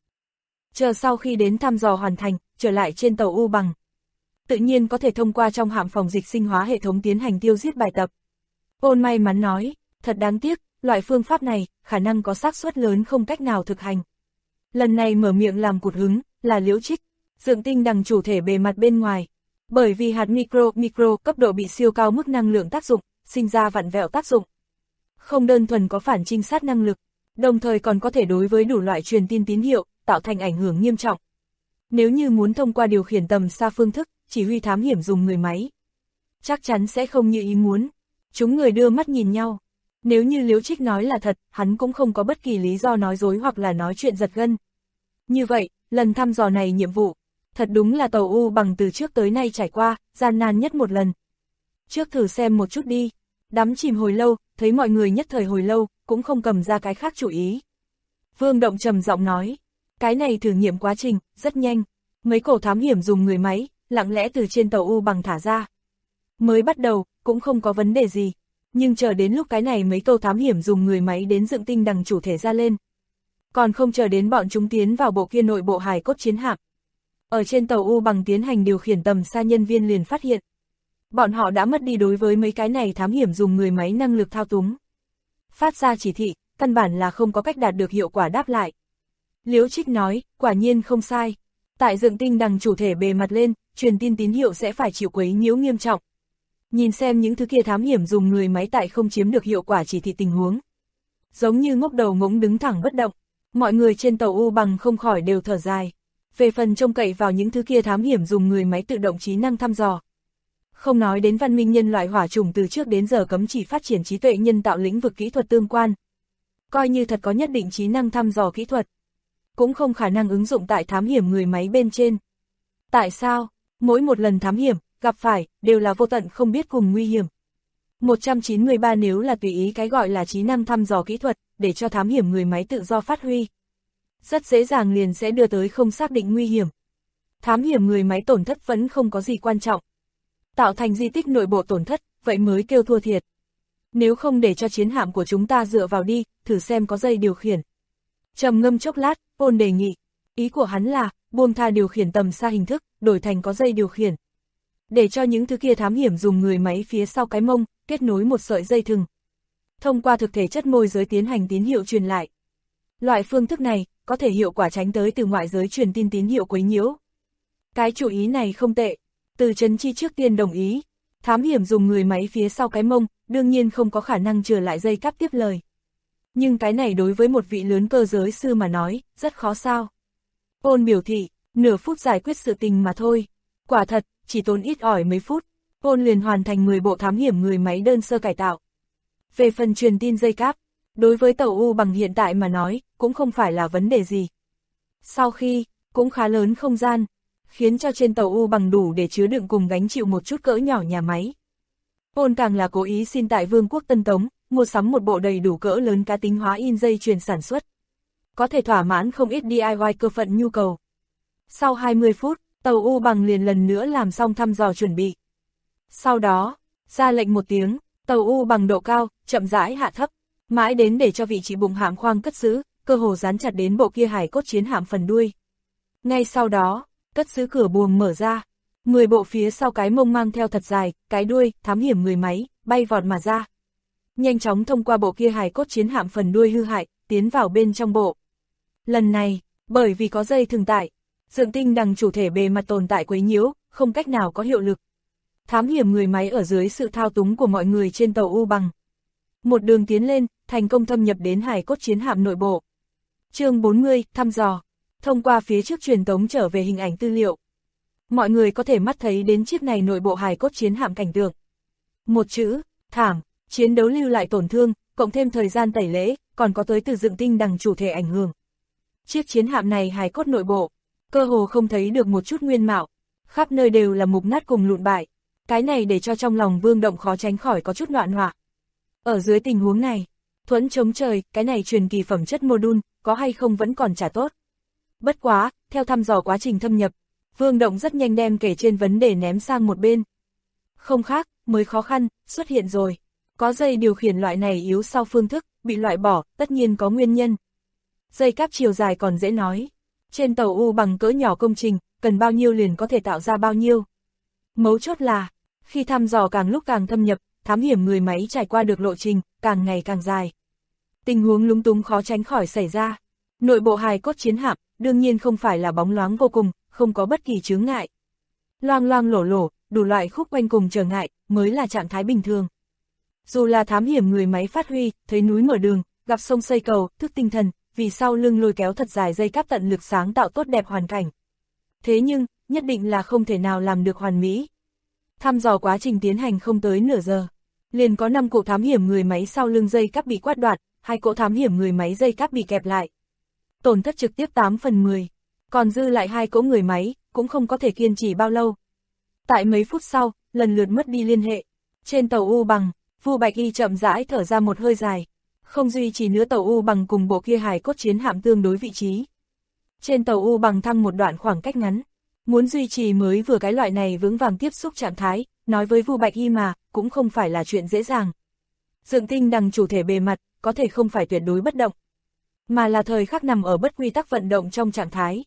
Chờ sau khi đến thăm dò hoàn thành, trở lại trên tàu U bằng. Tự nhiên có thể thông qua trong hạm phòng dịch sinh hóa hệ thống tiến hành tiêu diệt bài tập. Ôn may mắn nói, thật đáng tiếc, loại phương pháp này, khả năng có xác suất lớn không cách nào thực hành. Lần này mở miệng làm cụt hứng, là Liễu Trích, dựng tinh đằng chủ thể bề mặt bên ngoài. Bởi vì hạt micro cấp độ bị siêu cao mức năng lượng tác dụng, sinh ra vặn vẹo tác dụng. Không đơn thuần có phản trinh sát năng lực, đồng thời còn có thể đối với đủ loại truyền tin tín hiệu, tạo thành ảnh hưởng nghiêm trọng. Nếu như muốn thông qua điều khiển tầm xa phương thức, chỉ huy thám hiểm dùng người máy, chắc chắn sẽ không như ý muốn. Chúng người đưa mắt nhìn nhau. Nếu như Liễu Trích nói là thật, hắn cũng không có bất kỳ lý do nói dối hoặc là nói chuyện giật gân. Như vậy, lần thăm dò này nhiệm vụ, thật đúng là tàu U bằng từ trước tới nay trải qua, gian nan nhất một lần. Trước thử xem một chút đi. Đắm chìm hồi lâu, thấy mọi người nhất thời hồi lâu, cũng không cầm ra cái khác chủ ý. Vương Động trầm giọng nói, cái này thử nghiệm quá trình, rất nhanh. Mấy cổ thám hiểm dùng người máy, lặng lẽ từ trên tàu U bằng thả ra. Mới bắt đầu, cũng không có vấn đề gì. Nhưng chờ đến lúc cái này mấy tô thám hiểm dùng người máy đến dựng tinh đằng chủ thể ra lên. Còn không chờ đến bọn chúng tiến vào bộ kia nội bộ hài cốt chiến hạm. Ở trên tàu U bằng tiến hành điều khiển tầm xa nhân viên liền phát hiện. Bọn họ đã mất đi đối với mấy cái này thám hiểm dùng người máy năng lực thao túng. Phát ra chỉ thị, căn bản là không có cách đạt được hiệu quả đáp lại. Liễu Trích nói, quả nhiên không sai. Tại dựng tinh đằng chủ thể bề mặt lên, truyền tin tín hiệu sẽ phải chịu quấy nhiễu nghiêm trọng. Nhìn xem những thứ kia thám hiểm dùng người máy tại không chiếm được hiệu quả chỉ thị tình huống. Giống như ngốc đầu ngỗng đứng thẳng bất động, mọi người trên tàu U bằng không khỏi đều thở dài. Về phần trông cậy vào những thứ kia thám hiểm dùng người máy tự động trí năng thăm dò. Không nói đến văn minh nhân loại hỏa chủng từ trước đến giờ cấm chỉ phát triển trí tuệ nhân tạo lĩnh vực kỹ thuật tương quan. Coi như thật có nhất định trí năng thăm dò kỹ thuật, cũng không khả năng ứng dụng tại thám hiểm người máy bên trên. Tại sao? Mỗi một lần thám hiểm, gặp phải, đều là vô tận không biết cùng nguy hiểm. 193 nếu là tùy ý cái gọi là trí năng thăm dò kỹ thuật, để cho thám hiểm người máy tự do phát huy. Rất dễ dàng liền sẽ đưa tới không xác định nguy hiểm. Thám hiểm người máy tổn thất vẫn không có gì quan trọng. Tạo thành di tích nội bộ tổn thất, vậy mới kêu thua thiệt. Nếu không để cho chiến hạm của chúng ta dựa vào đi, thử xem có dây điều khiển. Trầm ngâm chốc lát, Ôn đề nghị. Ý của hắn là, buông tha điều khiển tầm xa hình thức, đổi thành có dây điều khiển. Để cho những thứ kia thám hiểm dùng người máy phía sau cái mông, kết nối một sợi dây thừng. Thông qua thực thể chất môi giới tiến hành tín hiệu truyền lại. Loại phương thức này, có thể hiệu quả tránh tới từ ngoại giới truyền tin tín hiệu quấy nhiễu. Cái chủ ý này không tệ. Từ Trấn Chi trước tiên đồng ý. Thám hiểm dùng người máy phía sau cái mông, đương nhiên không có khả năng trở lại dây cáp tiếp lời. Nhưng cái này đối với một vị lớn cơ giới sư mà nói, rất khó sao. Ôn biểu thị, nửa phút giải quyết sự tình mà thôi. Quả thật, chỉ tốn ít ỏi mấy phút, Ôn liền hoàn thành 10 bộ thám hiểm người máy đơn sơ cải tạo. Về phần truyền tin dây cáp, đối với tàu U bằng hiện tại mà nói, cũng không phải là vấn đề gì. Sau khi, cũng khá lớn không gian, khiến cho trên tàu U bằng đủ để chứa đựng cùng gánh chịu một chút cỡ nhỏ nhà máy. Ôn càng là cố ý xin tại Vương quốc Tân Tống, mua sắm một bộ đầy đủ cỡ lớn cá tính hóa in dây chuyền sản xuất. Có thể thỏa mãn không ít DIY cơ phận nhu cầu. Sau 20 phút, tàu U bằng liền lần nữa làm xong thăm dò chuẩn bị. Sau đó, ra lệnh một tiếng, tàu U bằng độ cao, chậm rãi hạ thấp, mãi đến để cho vị trí bụng hạm khoang cất giữ, cơ hồ dán chặt đến bộ kia hải cốt chiến hạm phần đuôi. Ngay sau đó, cất giữ cửa buồng mở ra, 10 bộ phía sau cái mông mang theo thật dài, cái đuôi, thám hiểm người máy, bay vọt mà ra. Nhanh chóng thông qua bộ kia hải cốt chiến hạm phần đuôi hư hại, tiến vào bên trong bộ. Lần này, bởi vì có dây thừng tại, Dượng Tinh đằng chủ thể bề mặt tồn tại quấy nhiễu, không cách nào có hiệu lực. Thám hiểm người máy ở dưới sự thao túng của mọi người trên tàu U bằng. Một đường tiến lên, thành công thâm nhập đến hải cốt chiến hạm nội bộ. Chương 40, thăm dò. Thông qua phía trước truyền tống trở về hình ảnh tư liệu. Mọi người có thể mắt thấy đến chiếc này nội bộ hải cốt chiến hạm cảnh tượng. Một chữ, thảm, chiến đấu lưu lại tổn thương, cộng thêm thời gian tẩy lễ, còn có tới từ Dượng Tinh đằng chủ thể ảnh hưởng. Chiếc chiến hạm này hải cốt nội bộ, cơ hồ không thấy được một chút nguyên mạo, khắp nơi đều là mục nát cùng lụn bại. Cái này để cho trong lòng Vương Động khó tránh khỏi có chút loạn họa. Ở dưới tình huống này, thuẫn chống trời, cái này truyền kỳ phẩm chất module, có hay không vẫn còn chả tốt. Bất quá, theo thăm dò quá trình thâm nhập, Vương Động rất nhanh đem kể trên vấn đề ném sang một bên. Không khác, mới khó khăn, xuất hiện rồi. Có dây điều khiển loại này yếu sau phương thức, bị loại bỏ, tất nhiên có nguyên nhân. Dây cáp chiều dài còn dễ nói. Trên tàu U bằng cỡ nhỏ công trình, cần bao nhiêu liền có thể tạo ra bao nhiêu. Mấu chốt là, khi thăm dò càng lúc càng thâm nhập, thám hiểm người máy trải qua được lộ trình, càng ngày càng dài. Tình huống lúng túng khó tránh khỏi xảy ra. Nội bộ hài cốt chiến hạm, đương nhiên không phải là bóng loáng vô cùng, không có bất kỳ chướng ngại. Loang loang lổ lổ, đủ loại khúc quanh cùng trở ngại, mới là trạng thái bình thường. Dù là thám hiểm người máy phát huy, thấy núi mở đường, gặp sông xây cầu, thức tinh thần, vì sau lưng lôi kéo thật dài dây cáp tận lực sáng tạo tốt đẹp hoàn cảnh. Thế nhưng, nhất định là không thể nào làm được hoàn mỹ. Thăm dò quá trình tiến hành không tới nửa giờ, liền có 5 cỗ thám hiểm người máy sau lưng dây cáp bị quát đoạt, 2 cỗ thám hiểm người máy dây cáp bị kẹp lại. Tổn thất trực tiếp 8/10, còn dư lại 2 cỗ người máy, cũng không có thể kiên trì bao lâu. Tại mấy phút sau, lần lượt mất đi liên hệ. Trên tàu U bằng, Vu Bạch Y chậm rãi thở ra một hơi dài, không duy trì nữa tàu U bằng cùng bộ kia hải cốt chiến hạm tương đối vị trí. Trên tàu U bằng thăng một đoạn khoảng cách ngắn, muốn duy trì mới vừa cái loại này vững vàng tiếp xúc trạng thái, nói với Vu Bạch Y mà, cũng không phải là chuyện dễ dàng. Dượng Tinh đằng chủ thể bề mặt, có thể không phải tuyệt đối bất động, mà là thời khắc nằm ở bất quy tắc vận động trong trạng thái.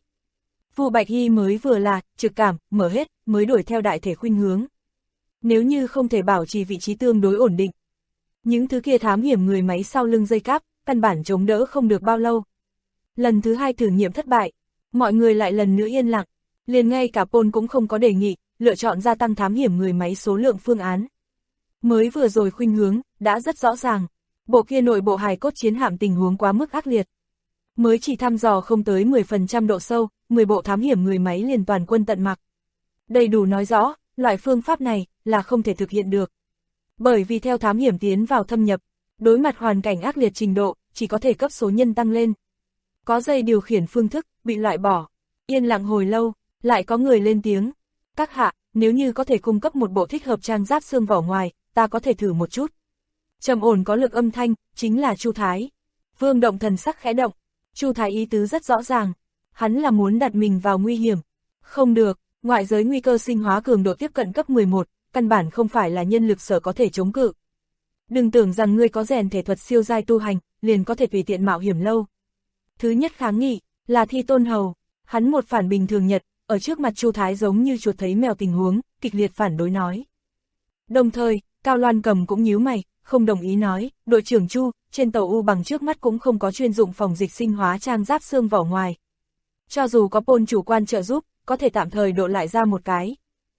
Vu Bạch Y mới vừa là, trực cảm, mở hết, mới đuổi theo đại thể khuynh hướng. Nếu như không thể bảo trì vị trí tương đối ổn định, những thứ kia thám hiểm người máy sau lưng dây cáp, căn bản chống đỡ không được bao lâu. Lần thứ 2 thử nghiệm thất bại, mọi người lại lần nữa yên lặng, liền ngay cả Paul cũng không có đề nghị, lựa chọn gia tăng thám hiểm người máy số lượng phương án. Mới vừa rồi khuynh hướng, đã rất rõ ràng, bộ kia nội bộ hài cốt chiến hạm tình huống quá mức ác liệt. Mới chỉ thăm dò không tới 10% độ sâu, 10 bộ thám hiểm người máy liền toàn quân tận mặc. Đầy đủ nói rõ, loại phương pháp này, là không thể thực hiện được. Bởi vì theo thám hiểm tiến vào thâm nhập, đối mặt hoàn cảnh ác liệt trình độ, chỉ có thể cấp số nhân tăng lên. Có dây điều khiển phương thức, bị loại bỏ. Yên lặng hồi lâu, lại có người lên tiếng. Các hạ, nếu như có thể cung cấp một bộ thích hợp trang giáp xương vỏ ngoài, ta có thể thử một chút. Trầm ổn có lực âm thanh, chính là Chu Thái. Vương Động thần sắc khẽ động. Chu Thái ý tứ rất rõ ràng. Hắn là muốn đặt mình vào nguy hiểm. Không được, ngoại giới nguy cơ sinh hóa cường độ tiếp cận cấp 11, căn bản không phải là nhân lực sở có thể chống cự. Đừng tưởng rằng ngươi có rèn thể thuật siêu giai tu hành, liền có thể tùy tiện mạo hiểm lâu. Thứ nhất kháng nghị, là Thi Tôn Hầu. Hắn một phản bình thường nhật, ở trước mặt Chu Thái giống như chuột thấy mèo tình huống, kịch liệt phản đối nói. Đồng thời, Cao Loan Cầm cũng nhíu mày, không đồng ý nói, đội trưởng Chu, trên tàu U bằng trước mắt cũng không có chuyên dụng phòng dịch sinh hóa trang giáp xương vỏ ngoài. Cho dù có Paul chủ quan trợ giúp, có thể tạm thời độ lại ra một cái.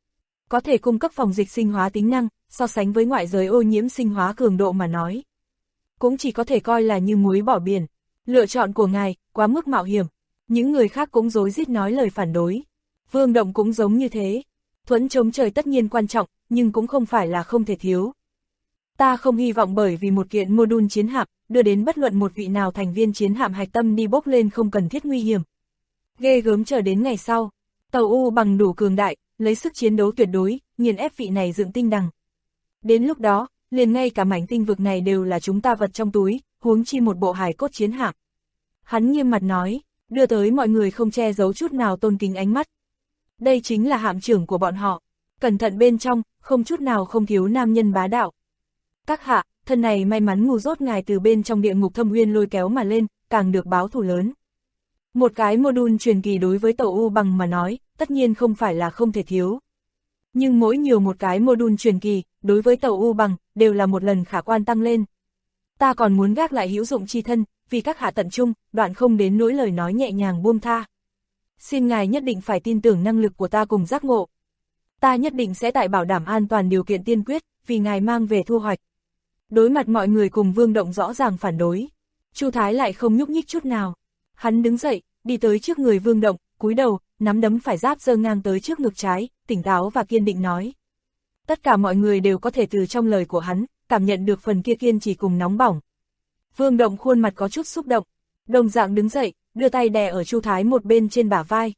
có thể cung cấp phòng dịch sinh hóa tính năng, so sánh với ngoại giới ô nhiễm sinh hóa cường độ mà nói. Cũng chỉ có thể coi là như muối bỏ biển. Lựa chọn của ngài, quá mức mạo hiểm. Những người khác cũng rối rít nói lời phản đối. Vương Động cũng giống như thế. Thuẫn chống trời tất nhiên quan trọng, nhưng cũng không phải là không thể thiếu. Ta không hy vọng bởi vì một kiện module chiến hạm, đưa đến bất luận một vị nào thành viên chiến hạm hạch tâm đi bốc lên không cần thiết nguy hiểm. Ghê gớm chờ đến ngày sau. Tàu U bằng đủ cường đại, lấy sức chiến đấu tuyệt đối, nghiền ép vị này dựng tinh đằng. Đến lúc đó, liền ngay cả mảnh tinh vực này đều là chúng ta vật trong túi, huống chi một bộ hài cốt chiến hạm. Hắn nghiêm mặt nói, đưa tới mọi người không che giấu chút nào tôn kính ánh mắt. Đây chính là hạm trưởng của bọn họ. Cẩn thận bên trong, không chút nào không thiếu nam nhân bá đạo. Các hạ, thân này may mắn ngu dốt ngài từ bên trong địa ngục thâm uyên lôi kéo mà lên, càng được báo thù lớn. Một cái module truyền kỳ đối với tàu U bằng mà nói, tất nhiên không phải là không thể thiếu. Nhưng mỗi nhiều một cái module truyền kỳ, đối với tàu U bằng, đều là một lần khả quan tăng lên. Ta còn muốn gác lại hữu dụng chi thân, vì các hạ tận trung, đoạn không đến nỗi lời nói nhẹ nhàng buông tha. Xin ngài nhất định phải tin tưởng năng lực của ta cùng giác ngộ. Ta nhất định sẽ tại bảo đảm an toàn điều kiện tiên quyết, vì ngài mang về thu hoạch. Đối mặt mọi người cùng Vương Động rõ ràng phản đối. Chu Thái lại không nhúc nhích chút nào. Hắn đứng dậy, đi tới trước người Vương Động, cúi đầu, nắm đấm phải giáp giơ ngang tới trước ngực trái, tỉnh táo và kiên định nói. Tất cả mọi người đều có thể từ trong lời của hắn, cảm nhận được phần kia kiên trì cùng nóng bỏng. Vương Động khuôn mặt có chút xúc động, đồng dạng đứng dậy, đưa tay đè ở Chu Thái một bên trên bả vai.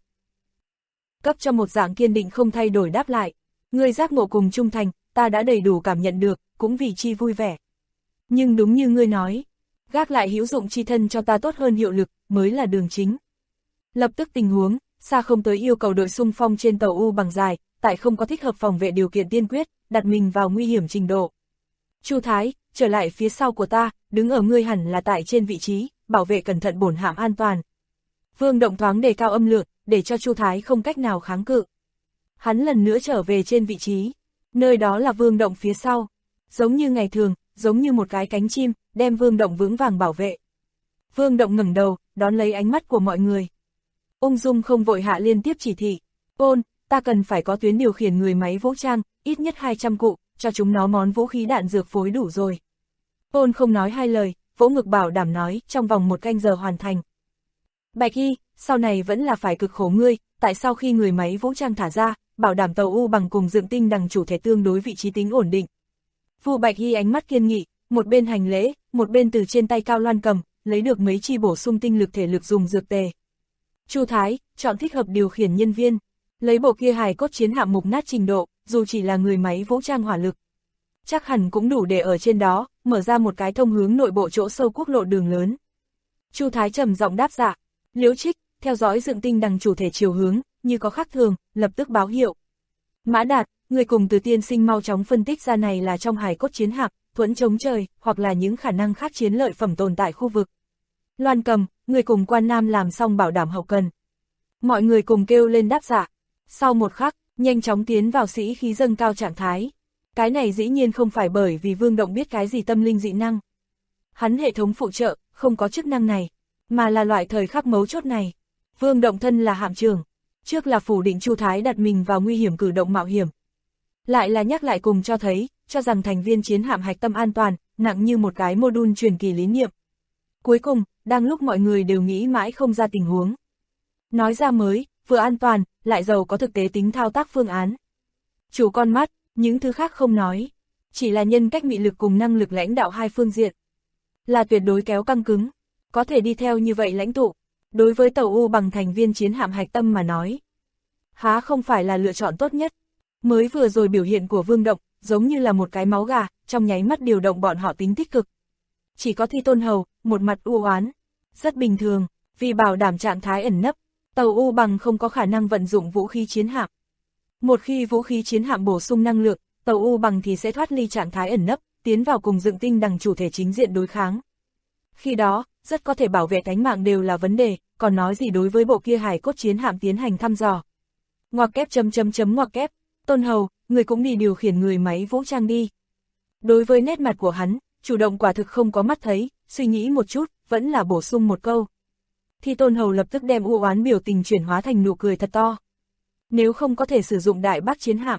Cấp cho một dạng kiên định không thay đổi đáp lại. Người giác ngộ cùng trung thành, ta đã đầy đủ cảm nhận được, cũng vì chi vui vẻ. Nhưng đúng như ngươi nói, gác lại hữu dụng chi thân cho ta tốt hơn hiệu lực, mới là đường chính. Lập tức tình huống, xa không tới yêu cầu đội xung phong trên tàu U bằng dài, tại không có thích hợp phòng vệ điều kiện tiên quyết, đặt mình vào nguy hiểm trình độ. Chu Thái, trở lại phía sau của ta, đứng ở ngươi hẳn là tại trên vị trí, bảo vệ cẩn thận bổn hạm an toàn. Vương Động thoáng đề cao âm lượng, để cho Chu Thái không cách nào kháng cự. Hắn lần nữa trở về trên vị trí, nơi đó là Vương Động phía sau. Giống như ngày thường, giống như một cái cánh chim, đem Vương Động vững vàng bảo vệ. Vương Động ngẩng đầu, đón lấy ánh mắt của mọi người. Ung dung không vội hạ liên tiếp chỉ thị. Ôn, ta cần phải có tuyến điều khiển người máy vũ trang, ít nhất 200 cụ, cho chúng nó món vũ khí đạn dược phối đủ rồi. Ôn không nói hai lời, vỗ ngực bảo đảm nói, trong vòng 1 canh giờ hoàn thành. Bạch Y, sau này vẫn là phải cực khổ ngươi, tại sao khi người máy vũ trang thả ra, bảo đảm tàu U bằng cùng dựng tinh đằng chủ thể tương đối vị trí tính ổn định. Vu Bạch Y ánh mắt kiên nghị, một bên hành lễ, một bên từ trên tay Cao Loan cầm, lấy được mấy chi bổ sung tinh lực thể lực dùng dược tề. Chu Thái, chọn thích hợp điều khiển nhân viên, lấy bộ kia hài cốt chiến hạm mục nát trình độ, dù chỉ là người máy vũ trang hỏa lực. Chắc hẳn cũng đủ để ở trên đó, mở ra một cái thông hướng nội bộ chỗ sâu quốc lộ đường lớn. Chu Thái trầm giọng đáp dạ. Liễu Trích, theo dõi dựng tinh đằng chủ thể chiều hướng, như có khác thường, lập tức báo hiệu. Mã Đạt, người cùng Từ tiên sinh mau chóng phân tích ra này là trong hài cốt chiến hạm, thuẫn chống trời, hoặc là những khả năng khác chiến lợi phẩm tồn tại khu vực. Loan Cầm, người cùng Quan Nam làm xong bảo đảm hậu cần. Mọi người cùng kêu lên đáp dạ. Sau một khắc, nhanh chóng tiến vào sĩ khí dâng cao trạng thái. Cái này dĩ nhiên không phải bởi vì Vương Động biết cái gì tâm linh dị năng. Hắn hệ thống phụ trợ, không có chức năng này, mà là loại thời khắc mấu chốt này. Vương Động thân là hạm trưởng, trước là phủ định Chu Thái đặt mình vào nguy hiểm cử động mạo hiểm. Lại là nhắc lại cùng cho thấy, cho rằng thành viên chiến hạm hạch tâm an toàn, nặng như một cái module truyền kỳ lý niệm. Cuối cùng, đang lúc mọi người đều nghĩ mãi không ra tình huống. Nói ra mới, vừa an toàn, lại giàu có thực tế tính thao tác phương án. Chủ con mắt, những thứ khác không nói. Chỉ là nhân cách mị lực cùng năng lực lãnh đạo hai phương diện. Là tuyệt đối kéo căng cứng. Có thể đi theo như vậy lãnh tụ. Đối với tàu U bằng thành viên chiến hạm hạch tâm mà nói. Há không phải là lựa chọn tốt nhất. Mới vừa rồi biểu hiện của Vương Động, giống như là một cái máu gà, trong nháy mắt điều động bọn họ tính tích cực. Chỉ có Thi Tôn Hầu, một mặt u oán. Rất bình thường, vì bảo đảm trạng thái ẩn nấp, tàu U bằng không có khả năng vận dụng vũ khí chiến hạm. Một khi vũ khí chiến hạm bổ sung năng lượng, tàu U bằng thì sẽ thoát ly trạng thái ẩn nấp, tiến vào cùng dựng tinh đằng chủ thể chính diện đối kháng. Khi đó, rất có thể bảo vệ tánh mạng đều là vấn đề, còn nói gì đối với bộ kia hài cốt chiến hạm tiến hành thăm dò. Ngoặc kép ngoặc kép, Tôn Hầu, người cũng đi điều khiển người máy vũ trang đi. Đối với nét mặt của hắn, chủ động quả thực không có mắt thấy, suy nghĩ một chút, vẫn là bổ sung một câu. Thì Tôn Hầu lập tức đem u oán biểu tình chuyển hóa thành nụ cười thật to. Nếu không có thể sử dụng đại bác chiến hạm,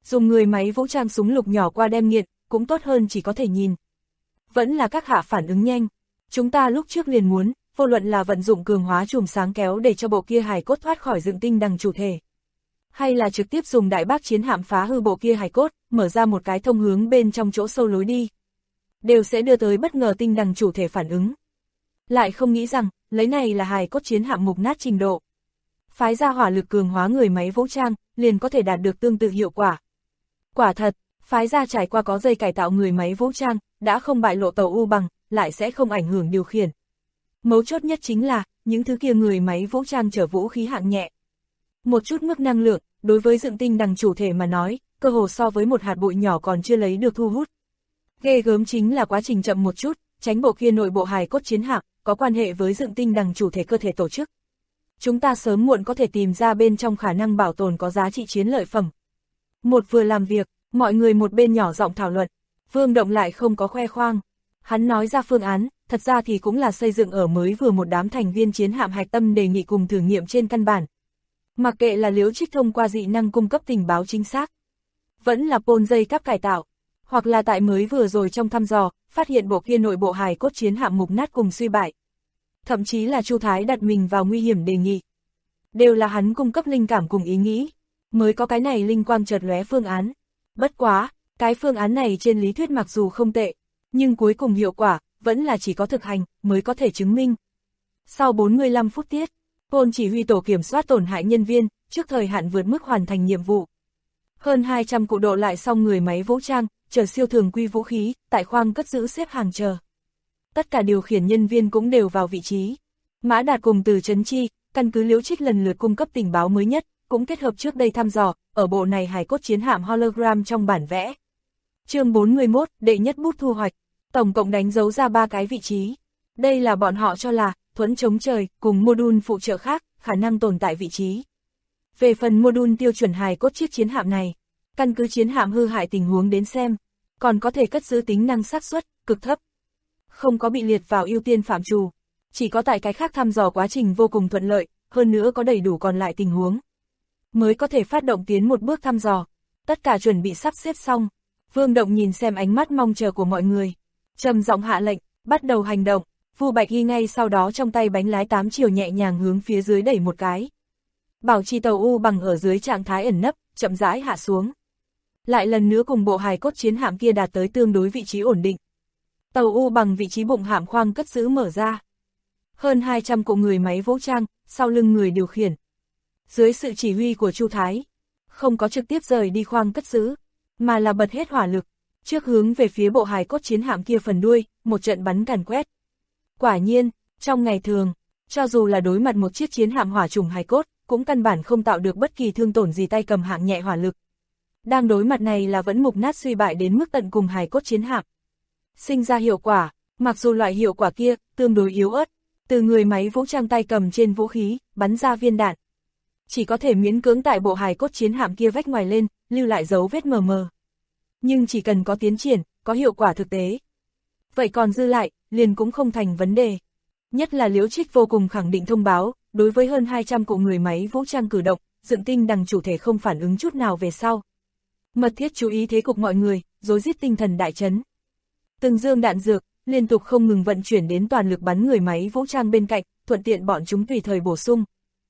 Dùng người máy vũ trang súng lục nhỏ qua đem nghiện, cũng tốt hơn chỉ có thể nhìn. Vẫn là các hạ phản ứng nhanh. Chúng ta lúc trước liền muốn, vô luận là vận dụng cường hóa chùm sáng kéo để cho bộ kia hài cốt thoát khỏi dựng tinh đằng chủ thể, hay là trực tiếp dùng đại bác chiến hạm phá hư bộ kia hài cốt, mở ra một cái thông hướng bên trong chỗ sâu lối đi, đều sẽ đưa tới bất ngờ tinh đằng chủ thể phản ứng. Lại không nghĩ rằng, lấy này là hài cốt chiến hạm mục nát trình độ. Phái ra hỏa lực cường hóa người máy vũ trang, liền có thể đạt được tương tự hiệu quả. Quả thật, phái ra trải qua có dây cải tạo người máy vũ trang, đã không bại lộ tàu U bằng, lại sẽ không ảnh hưởng điều khiển. Mấu chốt nhất chính là, những thứ kia người máy vũ trang chở vũ khí hạng nhẹ. Một chút mức năng lượng, đối với dựng tinh đằng chủ thể mà nói, cơ hồ so với một hạt bụi nhỏ còn chưa lấy được thu hút. Ghê gớm chính là quá trình chậm một chút, tránh bộ kia nội bộ hài cốt chiến hạm, có quan hệ với dựng tinh đằng chủ thể cơ thể tổ chức. Chúng ta sớm muộn có thể tìm ra bên trong khả năng bảo tồn có giá trị chiến lợi phẩm. Một vừa làm việc, mọi người một bên nhỏ giọng thảo luận, Vương Động lại không có khoe khoang. Hắn nói ra phương án, thật ra thì cũng là xây dựng ở mới vừa một đám thành viên chiến hạm hạch tâm đề nghị cùng thử nghiệm trên căn bản. Mặc kệ là Liễu Trích thông qua dị năng cung cấp tình báo chính xác, vẫn là pôn dây cáp cải tạo, hoặc là tại mới vừa rồi trong thăm dò, phát hiện bộ kia nội bộ hài cốt chiến hạm mục nát cùng suy bại. Thậm chí là Chu Thái đặt mình vào nguy hiểm đề nghị. Đều là hắn cung cấp linh cảm cùng ý nghĩ, mới có cái này linh quang chợt lóe phương án. Bất quá, cái phương án này trên lý thuyết mặc dù không tệ, nhưng cuối cùng hiệu quả, vẫn là chỉ có thực hành, mới có thể chứng minh. Sau 45 phút tiết, Pôn chỉ huy tổ kiểm soát tổn hại nhân viên, trước thời hạn vượt mức hoàn thành nhiệm vụ. Hơn 200 cụ độ lại xong người máy vũ trang, chờ siêu thường quy vũ khí, tại khoang cất giữ xếp hàng chờ. Tất cả điều khiển nhân viên cũng đều vào vị trí. Mã Đạt cùng Từ Trấn Chi, căn cứ Liễu Trích lần lượt cung cấp tình báo mới nhất, cũng kết hợp trước đây thăm dò, ở bộ này hài cốt chiến hạm hologram trong bản vẽ. Chương 41, đệ nhất bút thu hoạch, tổng cộng đánh dấu ra 3 cái vị trí. Đây là bọn họ cho là, thuẫn chống trời, cùng module phụ trợ khác, khả năng tồn tại vị trí. Về phần module tiêu chuẩn hài cốt chiếc chiến hạm này, căn cứ chiến hạm hư hại tình huống đến xem, còn có thể cất giữ tính năng xác suất cực thấp. Không có bị liệt vào ưu tiên phạm trù, chỉ có tại cái khác thăm dò quá trình vô cùng thuận lợi, hơn nữa có đầy đủ còn lại tình huống, mới có thể phát động tiến một bước thăm dò. Tất cả chuẩn bị sắp xếp xong, Vương Động nhìn xem ánh mắt mong chờ của mọi người, trầm giọng hạ lệnh, bắt đầu hành động. Vu Bạch Hy ngay sau đó trong tay bánh lái 8 chiều nhẹ nhàng hướng phía dưới đẩy một cái. Bảo trì tàu U bằng ở dưới trạng thái ẩn nấp, chậm rãi hạ xuống. Lại lần nữa cùng bộ hài cốt chiến hạm kia đạt tới tương đối vị trí ổn định. Tàu U bằng vị trí bụng hạm khoang cất giữ mở ra. Hơn 200 cụ người máy vũ trang, sau lưng người điều khiển. Dưới sự chỉ huy của Chu Thái, không có trực tiếp rời đi khoang cất giữ, mà là bật hết hỏa lực, trước hướng về phía bộ hài cốt chiến hạm kia phần đuôi, một trận bắn càn quét. Quả nhiên, trong ngày thường, cho dù là đối mặt một chiếc chiến hạm hỏa trùng hài cốt, cũng căn bản không tạo được bất kỳ thương tổn gì tay cầm hạng nhẹ hỏa lực. Đang đối mặt này là vẫn mục nát suy bại đến mức tận cùng hài cốt chiến hạm. Sinh ra hiệu quả, mặc dù loại hiệu quả kia, tương đối yếu ớt, từ người máy vũ trang tay cầm trên vũ khí, bắn ra viên đạn. Chỉ có thể miễn cưỡng tại bộ hài cốt chiến hạm kia vách ngoài lên, lưu lại dấu vết mờ mờ. Nhưng chỉ cần có tiến triển, có hiệu quả thực tế. Vậy còn dư lại, liền cũng không thành vấn đề. Nhất là Liễu Trích vô cùng khẳng định thông báo, đối với hơn 200 cụ người máy vũ trang cử động, dựng tinh đằng chủ thể không phản ứng chút nào về sau. Mật thiết chú ý thế cục mọi người, rối rít tinh thần đại chấn. Từng dương đạn dược, liên tục không ngừng vận chuyển đến toàn lực bắn người máy vũ trang bên cạnh, thuận tiện bọn chúng tùy thời bổ sung.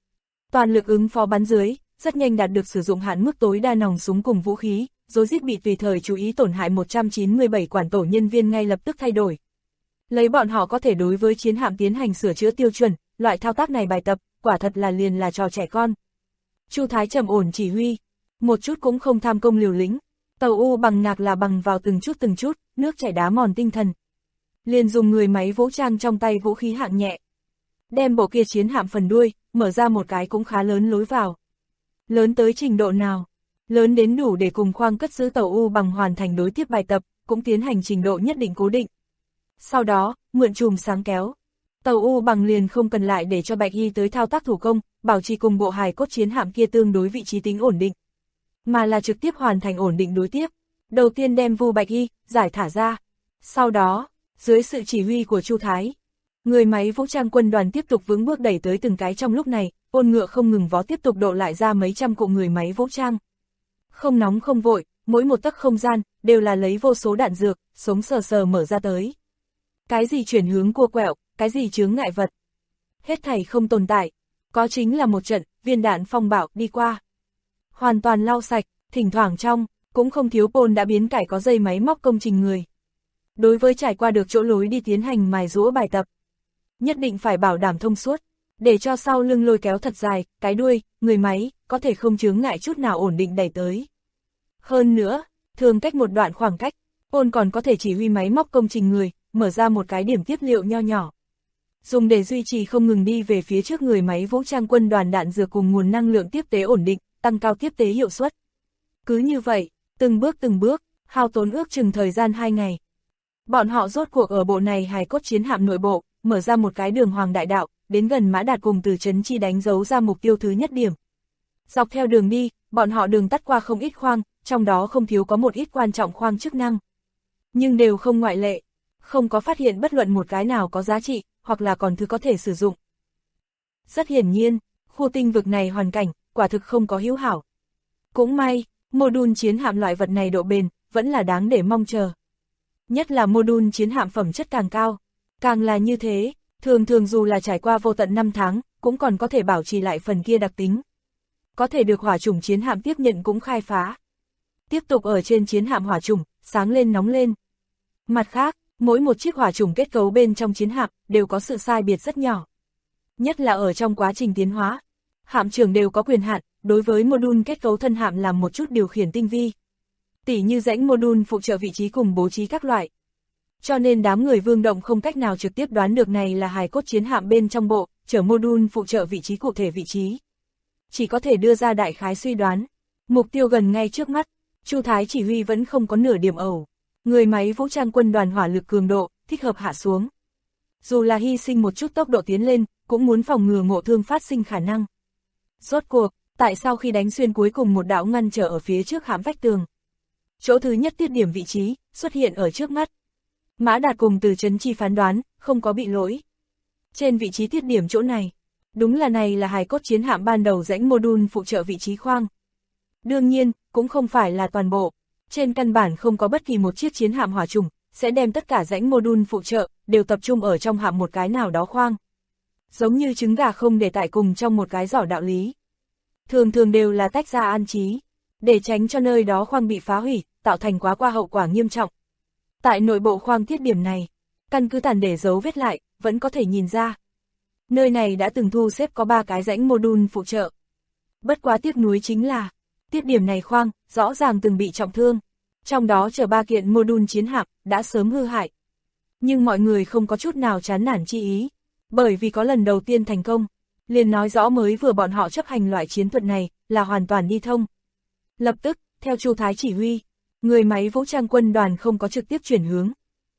Toàn lực ứng phó bắn dưới, rất nhanh đạt được sử dụng hạn mức tối đa nòng súng cùng vũ khí, rối rít bị tùy thời chú ý tổn hại 197 quản tổ nhân viên ngay lập tức thay đổi. Lấy bọn họ có thể đối với chiến hạm tiến hành sửa chữa tiêu chuẩn, loại thao tác này bài tập, quả thật là liền là trò trẻ con. Chu Thái trầm ổn chỉ huy, một chút cũng không tham công liều lĩnh, tàu U bằng ngạc là bằng vào từng chút, nước chảy đá mòn tinh thần. Liền dùng người máy vũ trang trong tay vũ khí hạng nhẹ, đem bộ kia chiến hạm phần đuôi, mở ra một cái cũng khá lớn lối vào. Lớn tới trình độ nào? Lớn đến đủ để cùng khoang cất giữ tàu U bằng hoàn thành đối tiếp bài tập, cũng tiến hành trình độ nhất định cố định. Sau đó, mượn chùm sáng kéo, tàu U bằng liền không cần lại để cho Bạch Hy tới thao tác thủ công, bảo trì cùng bộ hài cốt chiến hạm kia tương đối vị trí tính ổn định, mà là trực tiếp hoàn thành ổn định đối tiếp. Đầu tiên đem Vu Bạch Hy giải thả ra, sau đó, dưới sự chỉ huy của Chu Thái, người máy vũ trang quân đoàn tiếp tục vững bước đẩy tới từng cái. Trong lúc này, Ôn Ngựa không ngừng vó tiếp tục độ lại ra mấy trăm cụ người máy vũ trang. Không nóng không vội, mỗi một tấc không gian, đều là lấy vô số đạn dược, sống sờ sờ mở ra tới. Cái gì chuyển hướng cua quẹo, cái gì chướng ngại vật. Hết thảy không tồn tại, có chính là một trận, viên đạn phong bạo đi qua. Hoàn toàn lau sạch, thỉnh thoảng trong, cũng không thiếu Pôn đã biến cải có dây máy móc công trình người. Đối với trải qua được chỗ lối đi tiến hành mài giũa bài tập, nhất định phải bảo đảm thông suốt, để cho sau lưng lôi kéo thật dài, cái đuôi, người máy, có thể không chướng ngại chút nào ổn định đẩy tới. Hơn nữa, thường cách một đoạn khoảng cách, Pôn còn có thể chỉ huy máy móc công trình người, mở ra một cái điểm tiếp liệu nho nhỏ. Dùng để duy trì không ngừng đi về phía trước người máy vũ trang quân đoàn đạn dược cùng nguồn năng lượng tiếp tế ổn định, tăng cao tiếp tế hiệu suất. Cứ như vậy, từng bước, hao tốn ước chừng thời gian 2 ngày. Bọn họ rốt cuộc ở bộ này hài cốt chiến hạm nội bộ, mở ra một cái đường hoàng đại đạo, đến gần Mã Đạt cùng Từ Trấn Chi đánh dấu ra mục tiêu thứ nhất điểm. Dọc theo đường đi, bọn họ đường tắt qua không ít khoang, trong đó không thiếu có một ít quan trọng khoang chức năng. Nhưng đều không ngoại lệ, không có phát hiện bất luận một cái nào có giá trị, hoặc là còn thứ có thể sử dụng. Rất hiển nhiên, khu tinh vực này hoàn cảnh, quả thực không có hữu hảo. Cũng may, mô-đun chiến hạm loại vật này độ bền, vẫn là đáng để mong chờ. Nhất là mô-đun chiến hạm phẩm chất càng cao, càng là như thế, thường dù là trải qua vô tận 5 tháng, cũng còn có thể bảo trì lại phần kia đặc tính. Có thể được hỏa chủng chiến hạm tiếp nhận cũng khai phá. Tiếp tục ở trên chiến hạm hỏa chủng, sáng lên nóng lên. Mặt khác, mỗi một chiếc hỏa chủng kết cấu bên trong chiến hạm đều có sự sai biệt rất nhỏ. Nhất là ở trong quá trình tiến hóa, hạm trưởng đều có quyền hạn đối với mô-đun kết cấu thân hạm làm một chút điều khiển tinh vi. Tỉ như rãnh mô-đun phụ trợ vị trí cùng bố trí các loại. Cho nên đám người Vương Động không cách nào trực tiếp đoán được này là hài cốt chiến hạm bên trong bộ, chở mô-đun phụ trợ vị trí cụ thể vị trí. Chỉ có thể đưa ra đại khái suy đoán. Mục tiêu gần ngay trước mắt, Chu Thái chỉ huy vẫn không có nửa điểm ẩu. Người máy vũ trang quân đoàn hỏa lực cường độ, thích hợp hạ xuống. Dù là hy sinh một chút tốc độ tiến lên, cũng muốn phòng ngừa ngộ thương phát sinh khả năng. Rốt cuộc, tại sao khi đánh xuyên cuối cùng một đạo ngăn trở ở phía trước hãm vách tường? Chỗ thứ nhất tiết điểm vị trí, xuất hiện ở trước mắt. Mã Đạt cùng Từ Trấn Chi phán đoán, không có bị lỗi. Trên vị trí tiết điểm chỗ này, đúng là này là hài cốt chiến hạm ban đầu rãnh mô-đun phụ trợ vị trí khoang. Đương nhiên, cũng không phải là toàn bộ. Trên căn bản không có bất kỳ một chiếc chiến hạm hỏa chủng sẽ đem tất cả rãnh mô-đun phụ trợ đều tập trung ở trong hạm một cái nào đó khoang. Giống như trứng gà không để tại cùng trong một cái giỏ đạo lý. Thường đều là tách ra an trí, để tránh cho nơi đó khoang bị phá hủy, tạo thành quá qua hậu quả nghiêm trọng. Tại nội bộ khoang tiết điểm này, căn cứ tàn để dấu vết lại, vẫn có thể nhìn ra. Nơi này đã từng thu xếp có 3 cái rãnh mô-đun phụ trợ. Bất quá tiếc nuối chính là, tiết điểm này khoang, rõ ràng từng bị trọng thương. Trong đó chở 3 kiện mô-đun chiến hạm, đã sớm hư hại. Nhưng mọi người không có chút nào chán nản chi ý. Bởi vì có lần đầu tiên thành công, liền nói rõ mới vừa bọn họ chấp hành loại chiến thuật này, là hoàn toàn đi thông. Lập tức, theo Chu Thái chỉ huy, người máy vũ trang quân đoàn không có trực tiếp chuyển hướng,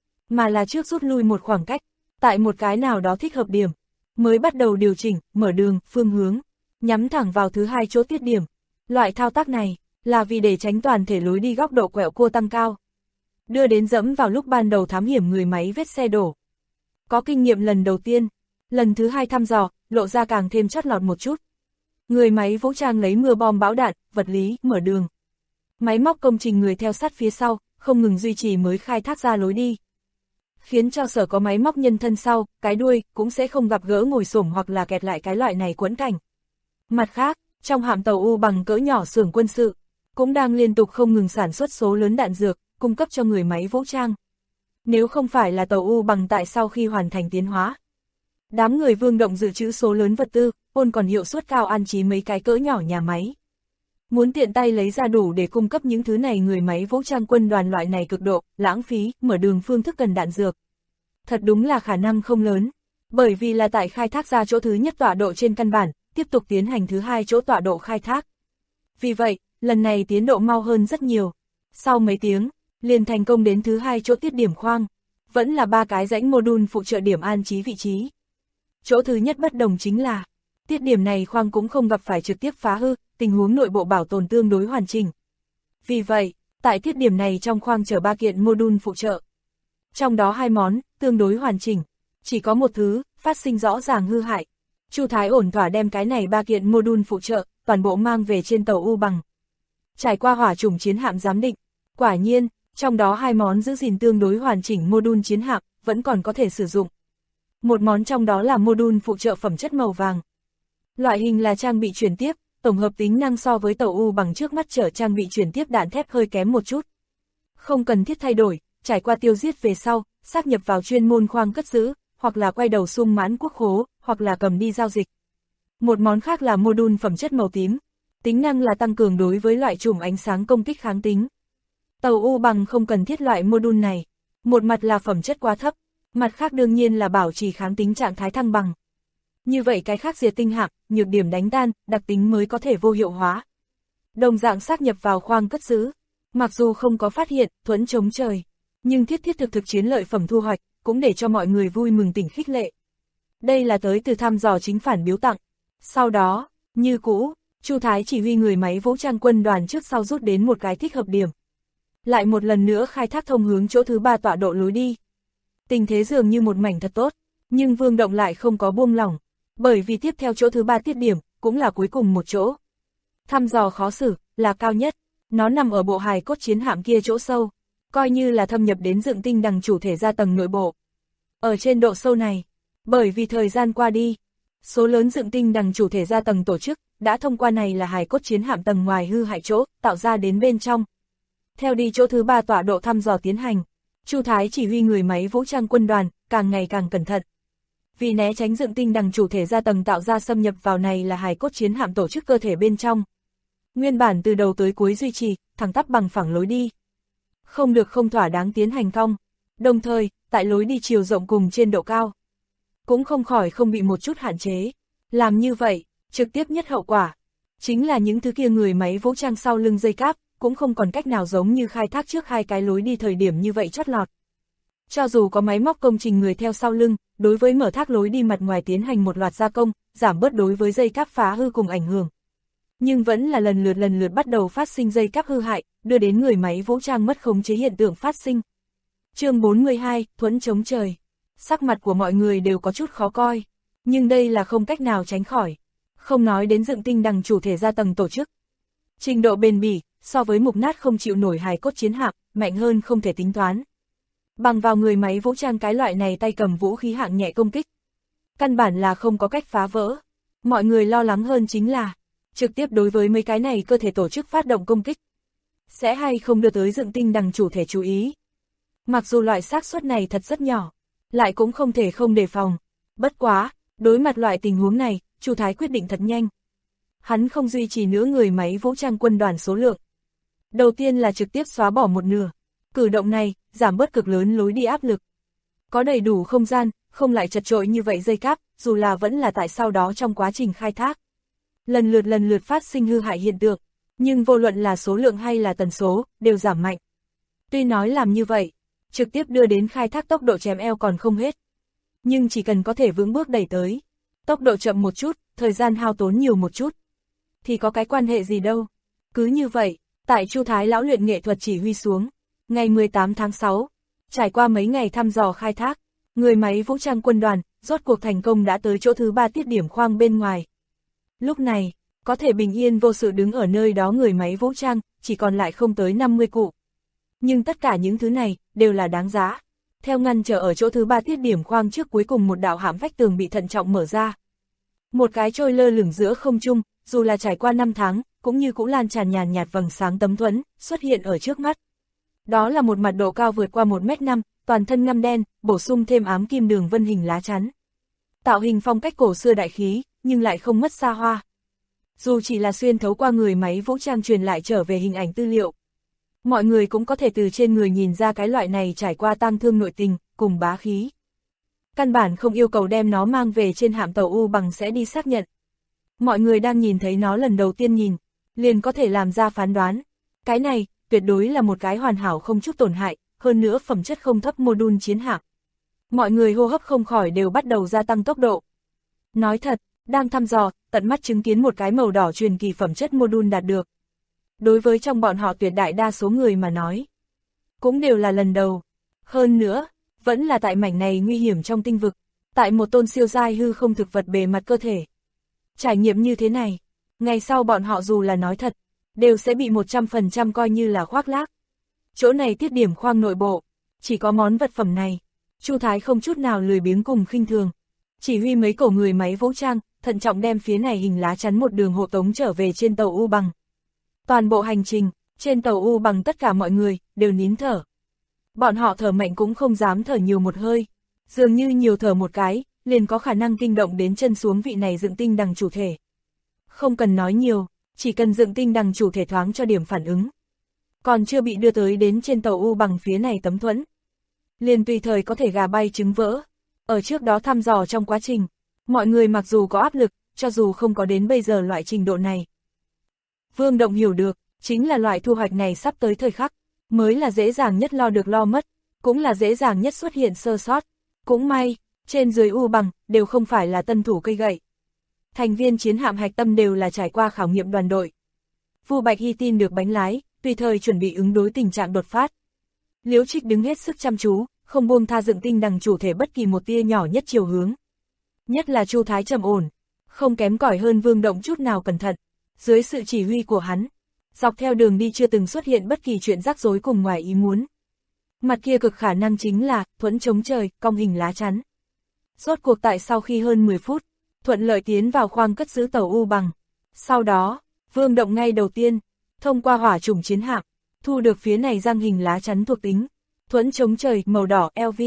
mà là trước rút lui một khoảng cách, tại một cái nào đó thích hợp điểm, mới bắt đầu điều chỉnh, mở đường, phương hướng, nhắm thẳng vào thứ 2 chỗ tiết điểm. Loại thao tác này, là vì để tránh toàn thể lối đi góc độ quẹo cua tăng cao. Đưa đến dẫm vào lúc ban đầu thám hiểm người máy vết xe đổ. Có kinh nghiệm lần đầu tiên, lần thứ 2 thăm dò, lộ ra càng thêm chót lọt một chút. Người máy vũ trang lấy mưa bom bão đạn, vật lý, mở đường. Máy móc công trình người theo sát phía sau, không ngừng duy trì mới khai thác ra lối đi. Khiến cho sở có máy móc nhân thân sau, cái đuôi, cũng sẽ không gặp gỡ ngồi xổm hoặc là kẹt lại cái loại này quẫn cảnh. Mặt khác, trong hạm tàu U bằng cỡ nhỏ xưởng quân sự, cũng đang liên tục không ngừng sản xuất số lớn đạn dược, cung cấp cho người máy vũ trang. Nếu không phải là tàu U bằng tại sau khi hoàn thành tiến hóa, đám người Vương Động dự trữ số lớn vật tư, Pôn còn hiệu suất cao an trí mấy cái cỡ nhỏ nhà máy. Muốn tiện tay lấy ra đủ để cung cấp những thứ này người máy vũ trang quân đoàn loại này cực độ, lãng phí, mở đường phương thức cần đạn dược. Thật đúng là khả năng không lớn, bởi vì là tại khai thác ra chỗ thứ nhất tọa độ trên căn bản, tiếp tục tiến hành thứ 2 chỗ tọa độ khai thác. Vì vậy, lần này tiến độ mau hơn rất nhiều. Sau mấy tiếng, liền thành công đến thứ 2 chỗ tiết điểm khoang, vẫn là 3 cái rãnh mô-đun phụ trợ điểm an trí vị trí. Chỗ thứ nhất bất đồng chính là, tiết điểm này khoang cũng không gặp phải trực tiếp phá hư, tình huống nội bộ bảo tồn tương đối hoàn chỉnh. Vì vậy, tại tiết điểm này trong khoang chở 3 kiện mô-đun phụ trợ. Trong đó 2 món, tương đối hoàn chỉnh, chỉ có một thứ, phát sinh rõ ràng hư hại. Chu Thái ổn thỏa đem cái này 3 kiện mô-đun phụ trợ, toàn bộ mang về trên tàu U bằng. trải qua hỏa chủng chiến hạm giám định. Quả nhiên, trong đó hai món giữ gìn tương đối hoàn chỉnh mô-đun chiến hạm, vẫn còn có thể sử dụng. Một món trong đó là mô-đun phụ trợ phẩm chất màu vàng. Loại hình là trang bị chuyển tiếp, tổng hợp tính năng so với tàu U bằng trước mắt chở trang bị chuyển tiếp đạn thép hơi kém một chút. Không cần thiết thay đổi, trải qua tiêu diệt về sau, sáp nhập vào chuyên môn khoang cất giữ, hoặc là quay đầu sung mãn quốc khố, hoặc là cầm đi giao dịch. Một món khác là mô-đun phẩm chất màu tím. Tính năng là tăng cường đối với loại chùm ánh sáng công kích kháng tính. Tàu U bằng không cần thiết loại mô-đun này. Một mặt là phẩm chất quá thấp, mặt khác đương nhiên là bảo trì kháng tính trạng thái thăng bằng. Như vậy cái khác diệt tinh hạm, nhược điểm đánh tan, đặc tính mới có thể vô hiệu hóa. Đồng dạng sáp nhập vào khoang cất giữ. Mặc dù không có phát hiện, thuẫn chống trời, nhưng thiết thực chiến lợi phẩm thu hoạch, cũng để cho mọi người vui mừng tỉnh khích lệ. Đây là tới từ thăm dò chính phản biếu tặng. Sau đó, như cũ, Chu Thái chỉ huy người máy vũ trang quân đoàn trước sau rút đến một cái thích hợp điểm. Lại một lần nữa khai thác thông hướng chỗ thứ 3 tọa độ lối đi. Tình thế dường như một mảnh thật tốt, nhưng Vương Động lại không có buông lỏng, bởi vì tiếp theo chỗ thứ 3 tiết điểm, cũng là cuối cùng một chỗ. Thăm dò khó xử, là cao nhất, nó nằm ở bộ hài cốt chiến hạm kia chỗ sâu, coi như là thâm nhập đến dựng tinh đằng chủ thể ra tầng nội bộ. Ở trên độ sâu này, bởi vì thời gian qua đi, số lớn dựng tinh đằng chủ thể ra tầng tổ chức, đã thông qua này là hài cốt chiến hạm tầng ngoài hư hại chỗ, tạo ra đến bên trong. Theo đi chỗ thứ 3 tọa độ thăm dò tiến hành, Chu Thái chỉ huy người máy vũ trang quân đoàn, càng ngày càng cẩn thận. Vì né tránh dựng tinh đằng chủ thể ra tầng tạo ra xâm nhập vào này là hài cốt chiến hạm tổ chức cơ thể bên trong. Nguyên bản từ đầu tới cuối duy trì, thẳng tắp bằng phẳng lối đi. Không được không thỏa đáng tiến hành cong. Đồng thời, tại lối đi chiều rộng cùng trên độ cao, cũng không khỏi không bị một chút hạn chế. Làm như vậy, trực tiếp nhất hậu quả, chính là những thứ kia người máy vũ trang sau lưng dây cáp, cũng không còn cách nào giống như khai thác trước hai cái lối đi thời điểm như vậy chót lọt. Cho dù có máy móc công trình người theo sau lưng, đối với mở thác lối đi mặt ngoài tiến hành một loạt gia công, giảm bớt đối với dây cáp phá hư cùng ảnh hưởng. Nhưng vẫn là lần lượt bắt đầu phát sinh dây cáp hư hại, đưa đến người máy vũ trang mất khống chế hiện tượng phát sinh. Chương 42, thuẫn chống trời. Sắc mặt của mọi người đều có chút khó coi, nhưng đây là không cách nào tránh khỏi. Không nói đến dựng tinh đằng chủ thể ra tầng tổ chức. Trình độ bền bỉ, so với mục nát không chịu nổi hài cốt chiến hạm, mạnh hơn không thể tính toán. Bằng vào người máy vũ trang cái loại này tay cầm vũ khí hạng nhẹ công kích, căn bản là không có cách phá vỡ. Mọi người lo lắng hơn chính là, trực tiếp đối với mấy cái này cơ thể tổ chức phát động công kích, sẽ hay không đưa tới dựng tinh đằng chủ thể chú ý. Mặc dù loại xác suất này thật rất nhỏ, lại cũng không thể không đề phòng. Bất quá, đối mặt loại tình huống này, Chu Thái quyết định thật nhanh. Hắn không duy trì nữa người máy vũ trang quân đoàn số lượng. Đầu tiên là trực tiếp xóa bỏ một nửa. Cử động này, giảm bớt cực lớn lối đi áp lực. Có đầy đủ không gian, không lại chật chội như vậy dây cáp, dù là vẫn là tại sau đó trong quá trình khai thác. Lần lượt phát sinh hư hại hiện tượng, nhưng vô luận là số lượng hay là tần số, đều giảm mạnh. Tuy nói làm như vậy, trực tiếp đưa đến khai thác tốc độ chém eo còn không hết. Nhưng chỉ cần có thể vững bước đẩy tới, tốc độ chậm một chút, thời gian hao tốn nhiều một chút, thì có cái quan hệ gì đâu. Cứ như vậy, tại Chu Thái lão luyện nghệ thuật chỉ huy xuống, ngày 18 tháng 6, trải qua mấy ngày thăm dò khai thác, người máy vũ trang quân đoàn, rốt cuộc thành công đã tới chỗ thứ 3 tiết điểm khoang bên ngoài. Lúc này, có thể bình yên vô sự đứng ở nơi đó người máy vũ trang, chỉ còn lại không tới 50 cụ. Nhưng tất cả những thứ này, đều là đáng giá. Theo ngăn trở ở chỗ thứ 3 tiết điểm khoang trước cuối cùng một đạo hãm vách tường bị thận trọng mở ra. Một cái trôi lơ lửng giữa không trung, dù là trải qua 5 tháng, cũng như cũng lan tràn nhàn nhạt vầng sáng tấm thuẫn, xuất hiện ở trước mắt. Đó là một mặt độ cao vượt qua 1m5, toàn thân ngăm đen, bổ sung thêm ám kim đường vân hình lá chắn. Tạo hình phong cách cổ xưa đại khí, nhưng lại không mất xa hoa. Dù chỉ là xuyên thấu qua người máy vũ trang truyền lại trở về hình ảnh tư liệu, mọi người cũng có thể từ trên người nhìn ra cái loại này trải qua tang thương nội tình, cùng bá khí. Căn bản không yêu cầu đem nó mang về trên hạm tàu U bằng sẽ đi xác nhận. Mọi người đang nhìn thấy nó lần đầu tiên nhìn, liền có thể làm ra phán đoán. Cái này, tuyệt đối là một cái hoàn hảo không chút tổn hại, hơn nữa phẩm chất không thấp mô-đun chiến hạm. Mọi người hô hấp không khỏi đều bắt đầu gia tăng tốc độ. Nói thật, đang thăm dò, tận mắt chứng kiến một cái màu đỏ truyền kỳ phẩm chất mô-đun đạt được. Đối với trong bọn họ tuyệt đại đa số người mà nói, cũng đều là lần đầu. Hơn nữa, vẫn là tại mảnh này nguy hiểm trong tinh vực, tại một tôn siêu giai hư không thực vật bề mặt cơ thể. Trải nghiệm như thế này, ngày sau bọn họ dù là nói thật, đều sẽ bị 100% coi như là khoác lác. Chỗ này tiết điểm khoang nội bộ, chỉ có món vật phẩm này. Chu Thái không chút nào lười biếng cùng khinh thường. Chỉ huy mấy cổ người máy vũ trang, thận trọng đem phía này hình lá chắn một đường hộ tống trở về trên tàu U Bằng. Toàn bộ hành trình, trên tàu U Bằng tất cả mọi người, đều nín thở. Bọn họ thở mạnh cũng không dám thở nhiều một hơi. Dường như nhiều thở một cái, liền có khả năng kinh động đến chân xuống vị này dựng tinh đằng chủ thể. Không cần nói nhiều, chỉ cần dựng tinh đằng chủ thể thoáng cho điểm phản ứng. Còn chưa bị đưa tới đến trên tàu U Bằng phía này tấm thuẫn. Liền tùy thời có thể gà bay trứng vỡ. Ở trước đó thăm dò trong quá trình, mọi người mặc dù có áp lực, cho dù không có đến bây giờ loại trình độ này. Vương Động hiểu được, chính là loại thu hoạch này sắp tới thời khắc, mới là dễ dàng nhất lo được lo mất, cũng là dễ dàng nhất xuất hiện sơ sót. Cũng may, trên dưới U Bằng, đều không phải là tân thủ cây gậy. Thành viên chiến hạm hạch tâm đều là trải qua khảo nghiệm đoàn đội. Vu Bạch Hy tin được bánh lái, tùy thời chuẩn bị ứng đối tình trạng đột phát. Liễu Trích đứng hết sức chăm chú, không buông tha dựng tinh đằng chủ thể bất kỳ một tia nhỏ nhất chiều hướng. Nhất là Chu Thái trầm ổn, không kém cỏi hơn Vương Động chút nào cẩn thận. Dưới sự chỉ huy của hắn, dọc theo đường đi chưa từng xuất hiện bất kỳ chuyện rắc rối cùng ngoài ý muốn. Mặt kia cực khả năng chính là thuẫn chống trời, cong hình lá chắn. Rốt cuộc tại sau khi hơn 10 phút, thuận lợi tiến vào khoang cất giữ tàu U Bằng. Sau đó, Vương Động ngay đầu tiên, thông qua hỏa trùng chiến hạm, thu được phía này răng hình lá chắn thuộc tính. Thuẫn chống trời màu đỏ LV,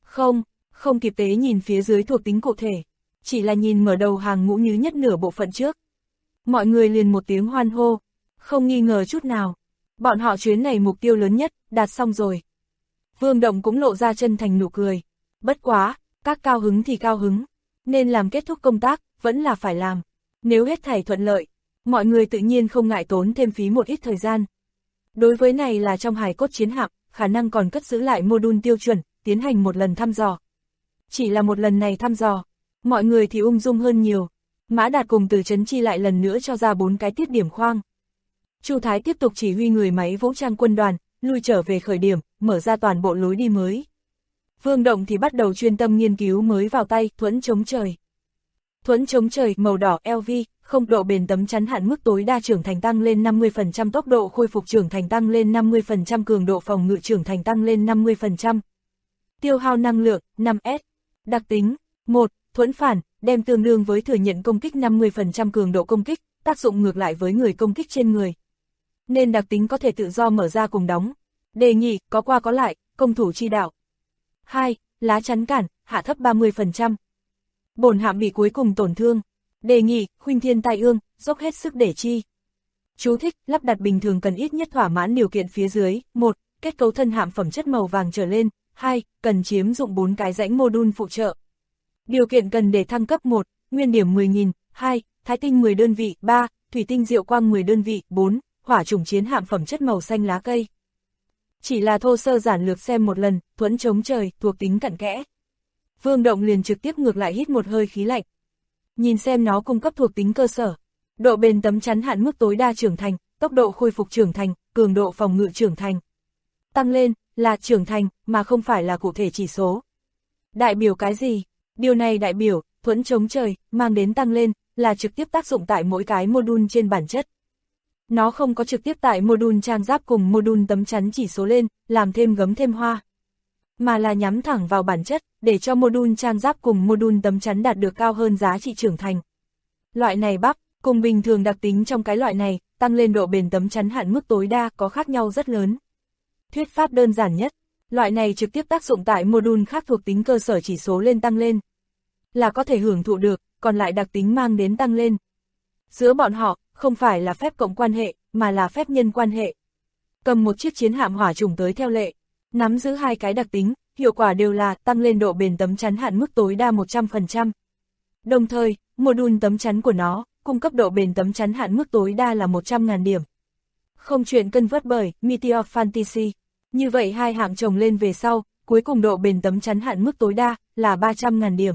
không kịp tế nhìn phía dưới thuộc tính cụ thể, chỉ là nhìn mở đầu hàng ngũ như nhất nửa bộ phận trước. Mọi người liền một tiếng hoan hô, không nghi ngờ chút nào. Bọn họ chuyến này mục tiêu lớn nhất, đạt xong rồi. Vương Động cũng lộ ra chân thành nụ cười. Bất quá, các cao hứng thì cao hứng, nên làm kết thúc công tác, vẫn là phải làm. Nếu hết thảy thuận lợi, mọi người tự nhiên không ngại tốn thêm phí một ít thời gian. Đối với này là trong hài cốt chiến hạm, khả năng còn cất giữ lại module tiêu chuẩn, tiến hành một lần thăm dò. Chỉ là một lần này thăm dò, mọi người thì ung dung hơn nhiều. Mã Đạt cùng Từ Chấn Chi lại lần nữa cho ra 4 cái tiết điểm khoang. Chu Thái tiếp tục chỉ huy người máy vũ trang quân đoàn, lui trở về khởi điểm, mở ra toàn bộ lối đi mới. Vương Động thì bắt đầu chuyên tâm nghiên cứu mới vào tay, thuẫn chống trời. Thuẫn chống trời màu đỏ LV, không độ bền tấm chắn hạn mức tối đa trưởng thành tăng lên 50%, tốc độ khôi phục trưởng thành tăng lên 50%, cường độ phòng ngự trưởng thành tăng lên 50%. Tiêu hao năng lượng 5S. Đặc tính 1. Thuẫn phản, đem tương đương với thừa nhận công kích 50% cường độ công kích, tác dụng ngược lại với người công kích trên người. Nên đặc tính có thể tự do mở ra cùng đóng. Đề nghị, có qua có lại, công thủ chi đạo. 2. Lá chắn cản, hạ thấp 30%. Bổn hạm bị cuối cùng tổn thương. Đề nghị, khuynh thiên tai ương, dốc hết sức để chi. Chú thích, lắp đặt bình thường cần ít nhất thỏa mãn điều kiện phía dưới. 1. Kết cấu thân hạm phẩm chất màu vàng trở lên. 2. Cần chiếm dụng 4 cái rãnh module phụ trợ. Điều kiện cần để thăng cấp 1. Nguyên điểm 10.000. 2. Thái tinh 10 đơn vị. 3. Thủy tinh diệu quang 10 đơn vị. 4. Hỏa chủng chiến hạm phẩm chất màu xanh lá cây. Chỉ là thô sơ giản lược xem một lần, thuẫn chống trời, thuộc tính cặn kẽ. Vương Động liền trực tiếp ngược lại hít một hơi khí lạnh. Nhìn xem nó cung cấp thuộc tính cơ sở. Độ bền tấm chắn hạn mức tối đa trưởng thành, tốc độ khôi phục trưởng thành, cường độ phòng ngự trưởng thành. Tăng lên, là trưởng thành, mà không phải là cụ thể chỉ số. Đại biểu cái gì? Điều này đại biểu, thuẫn chống trời, mang đến tăng lên, là trực tiếp tác dụng tại mỗi cái module trên bản chất. Nó không có trực tiếp tại module trang giáp cùng module tấm chắn chỉ số lên, làm thêm gấm thêm hoa. Mà là nhắm thẳng vào bản chất, để cho module trang giáp cùng module tấm chắn đạt được cao hơn giá trị trưởng thành. Loại này bắp, cùng bình thường đặc tính trong cái loại này, tăng lên độ bền tấm chắn hạn mức tối đa có khác nhau rất lớn. Thuyết pháp đơn giản nhất, loại này trực tiếp tác dụng tại module khác thuộc tính cơ sở chỉ số lên tăng lên. Là có thể hưởng thụ được, còn lại đặc tính mang đến tăng lên. Giữa bọn họ, không phải là phép cộng quan hệ, mà là phép nhân quan hệ. Cầm một chiếc chiến hạm hỏa chủng tới theo lệ, nắm giữ 2 cái đặc tính, hiệu quả đều là tăng lên độ bền tấm chắn hạn mức tối đa 100%. Đồng thời, module tấm chắn của nó, cung cấp độ bền tấm chắn hạn mức tối đa là 100.000 điểm. Không chuyện cân vớt bởi Meteor Fantasy. Như vậy 2 hạng chồng lên về sau, cuối cùng độ bền tấm chắn hạn mức tối đa là 300.000 điểm.